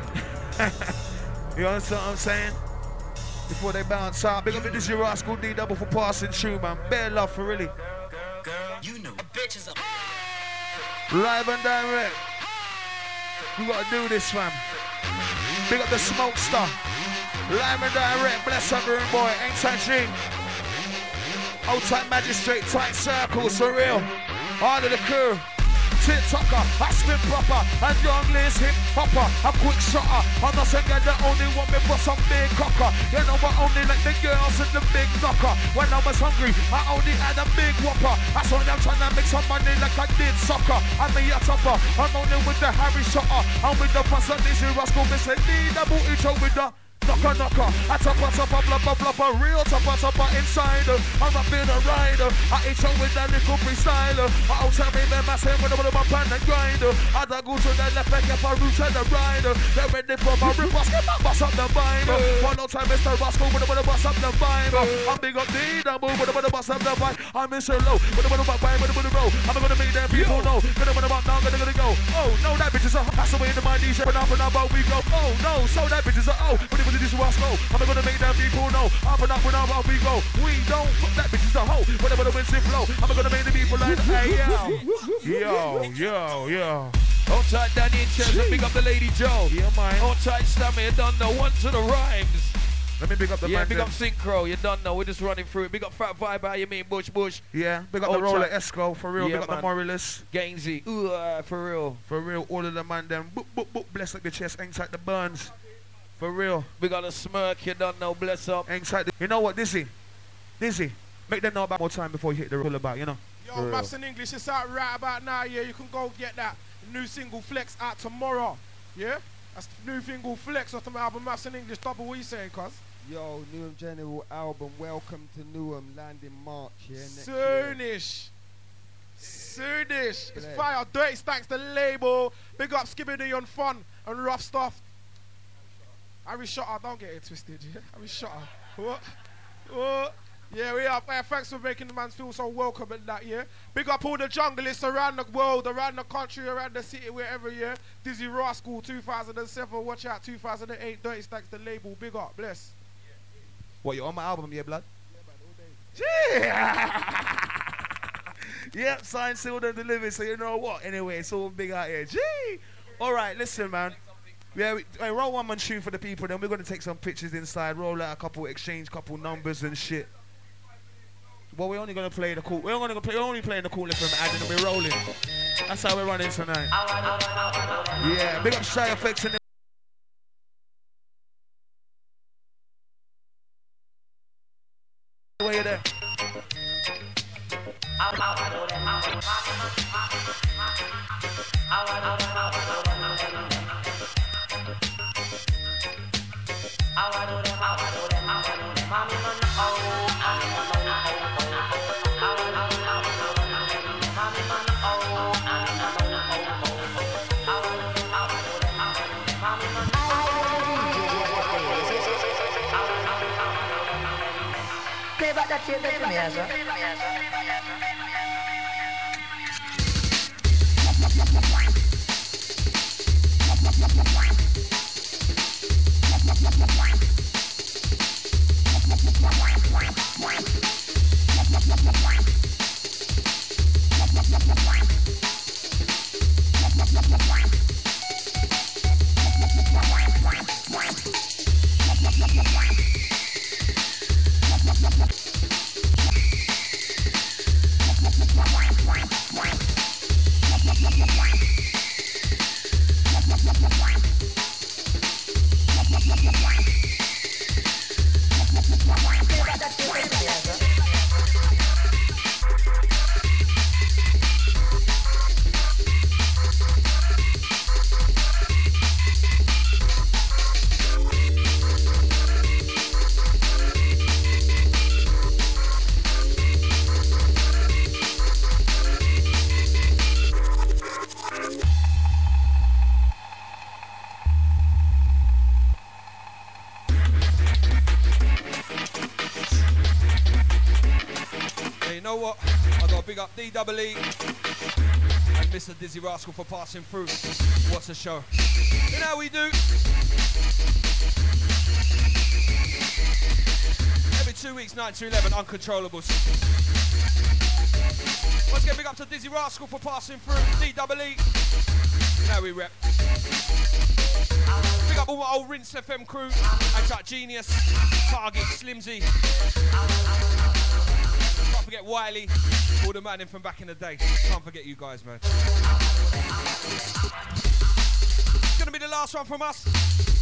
Speaker 3: You understand what I'm saying? Before they bounce out. Big up the Dizzy Rascal D-Double for passing through, man. Bare love for really.
Speaker 7: You know bitches up.
Speaker 3: Live and direct. We gotta do this, fam. Big up the Smoke Star. Live and direct. Bless up, room boy. Ain't touching. Old tight magistrate, tight circles for real. All of the crew. Tit-tocker, I spin proper, and young Liz hip hopper, a quick shotter. I'm not saying you're the only one me for some big cocker. You know I only like the girls and the big knocker. When I was hungry, I only had a big whopper. That's why I'm trying to make some money like I did soccer. I'm a topper, I'm only with the Harry Shotter. I'm with the person Dizzy Rascal, me say D-Double intro with the knocker, I topper, blubber, real topper inside. I'm not being a rider. I eat you with that little freestyler. I tell me them I say with my pan and grind. I go to the left and get my roots and the rider. They're ready for my rip, get my bus up the vibe. One more time, Mr. Rascal with the bus up the vibe. I'm big up D-Double with the bus up the vibe. I'm in so low with the vibe with the roll. I'm gonna make them people know. Gonna now, gonna go. Oh no, that bitch is a that's the way the mind DJ. But now, we go. Oh no, so that bitch is a this Rascal. I'm gonna make them people know. Up and up we go. We don't fuck that bitch is a hoe. Whatever the winds flow. I'm gonna make the people like hey yo.
Speaker 1: Hold tight Danny in chairs and big up the Lady Joe.
Speaker 3: Yeah man.
Speaker 1: Hold tight Stammy, you don't know one to the rhymes.
Speaker 3: Let me big up the man.
Speaker 1: Big up Synchro, you don't know, we're just running through it. Big up Fat Vibe, how you mean, Bush.
Speaker 3: Yeah, big up the Roller Esco, for real. Big up the Morales.
Speaker 1: Gainsy, for real.
Speaker 3: For real, all of the man them. Boop, bless up your chest, inside the burns. For real.
Speaker 2: We got a smirk, you don't know, bless up.
Speaker 3: Anxiety. You know what, Dizzy? Make them know about more time before you hit the roll about, you know.
Speaker 4: Yo, Maps in English, it's out right about now, yeah. You can go get that new single Flex out tomorrow, yeah? That's the new single Flex off the album Maps in English. Double, what you saying, cuz?
Speaker 5: Yo, Newham General album, Welcome to Newham, land in March, yeah, next year.
Speaker 4: Soonish. It's fire. Dirty Stacks, the label. Big up Skibbity on Fun and Rough Stuff. Harry Shutter, don't get it twisted, yeah? Harry Shutter. What? Yeah, we are. Thanks for making the man feel so welcome at that, yeah? Big up all the junglists around the world, around the country, around the city, wherever, yeah? Dizzy Rascal, 2007. Watch out, 2008. Dirty Stacks, the label. Big up. Bless.
Speaker 3: What, you on my album, yeah, blood?
Speaker 4: Yeah, man, all day.
Speaker 3: Yep, signed, sealed, and delivered. So you know what? Anyway, it's all big out here. Gee! All right, listen, man. Yeah, roll one man tune for the people. Then we're gonna take some pictures inside. Roll out a couple, exchange couple numbers and shit. Well, we're only gonna play the cool. We're only playing the coolest from Adam, and we're rolling. That's how we're running tonight. Yeah, big up Shy Effects and. Where you there?
Speaker 8: Play back that tape for me, as well.
Speaker 2: Big up DEE and Mr. Dizzy Rascal for passing through. What a show. You know how we do. Every 2 weeks, 9 to 11, Uncontrollables. Once again, big up to Dizzy Rascal for passing through. DEE. You know how we rep. Big up all my old Rinse FM crew. Antac Genius, Target, Slimzy. Can't forget Wiley, all the man in from back in the day. Can't forget you guys, man. It's gonna be the last one from us.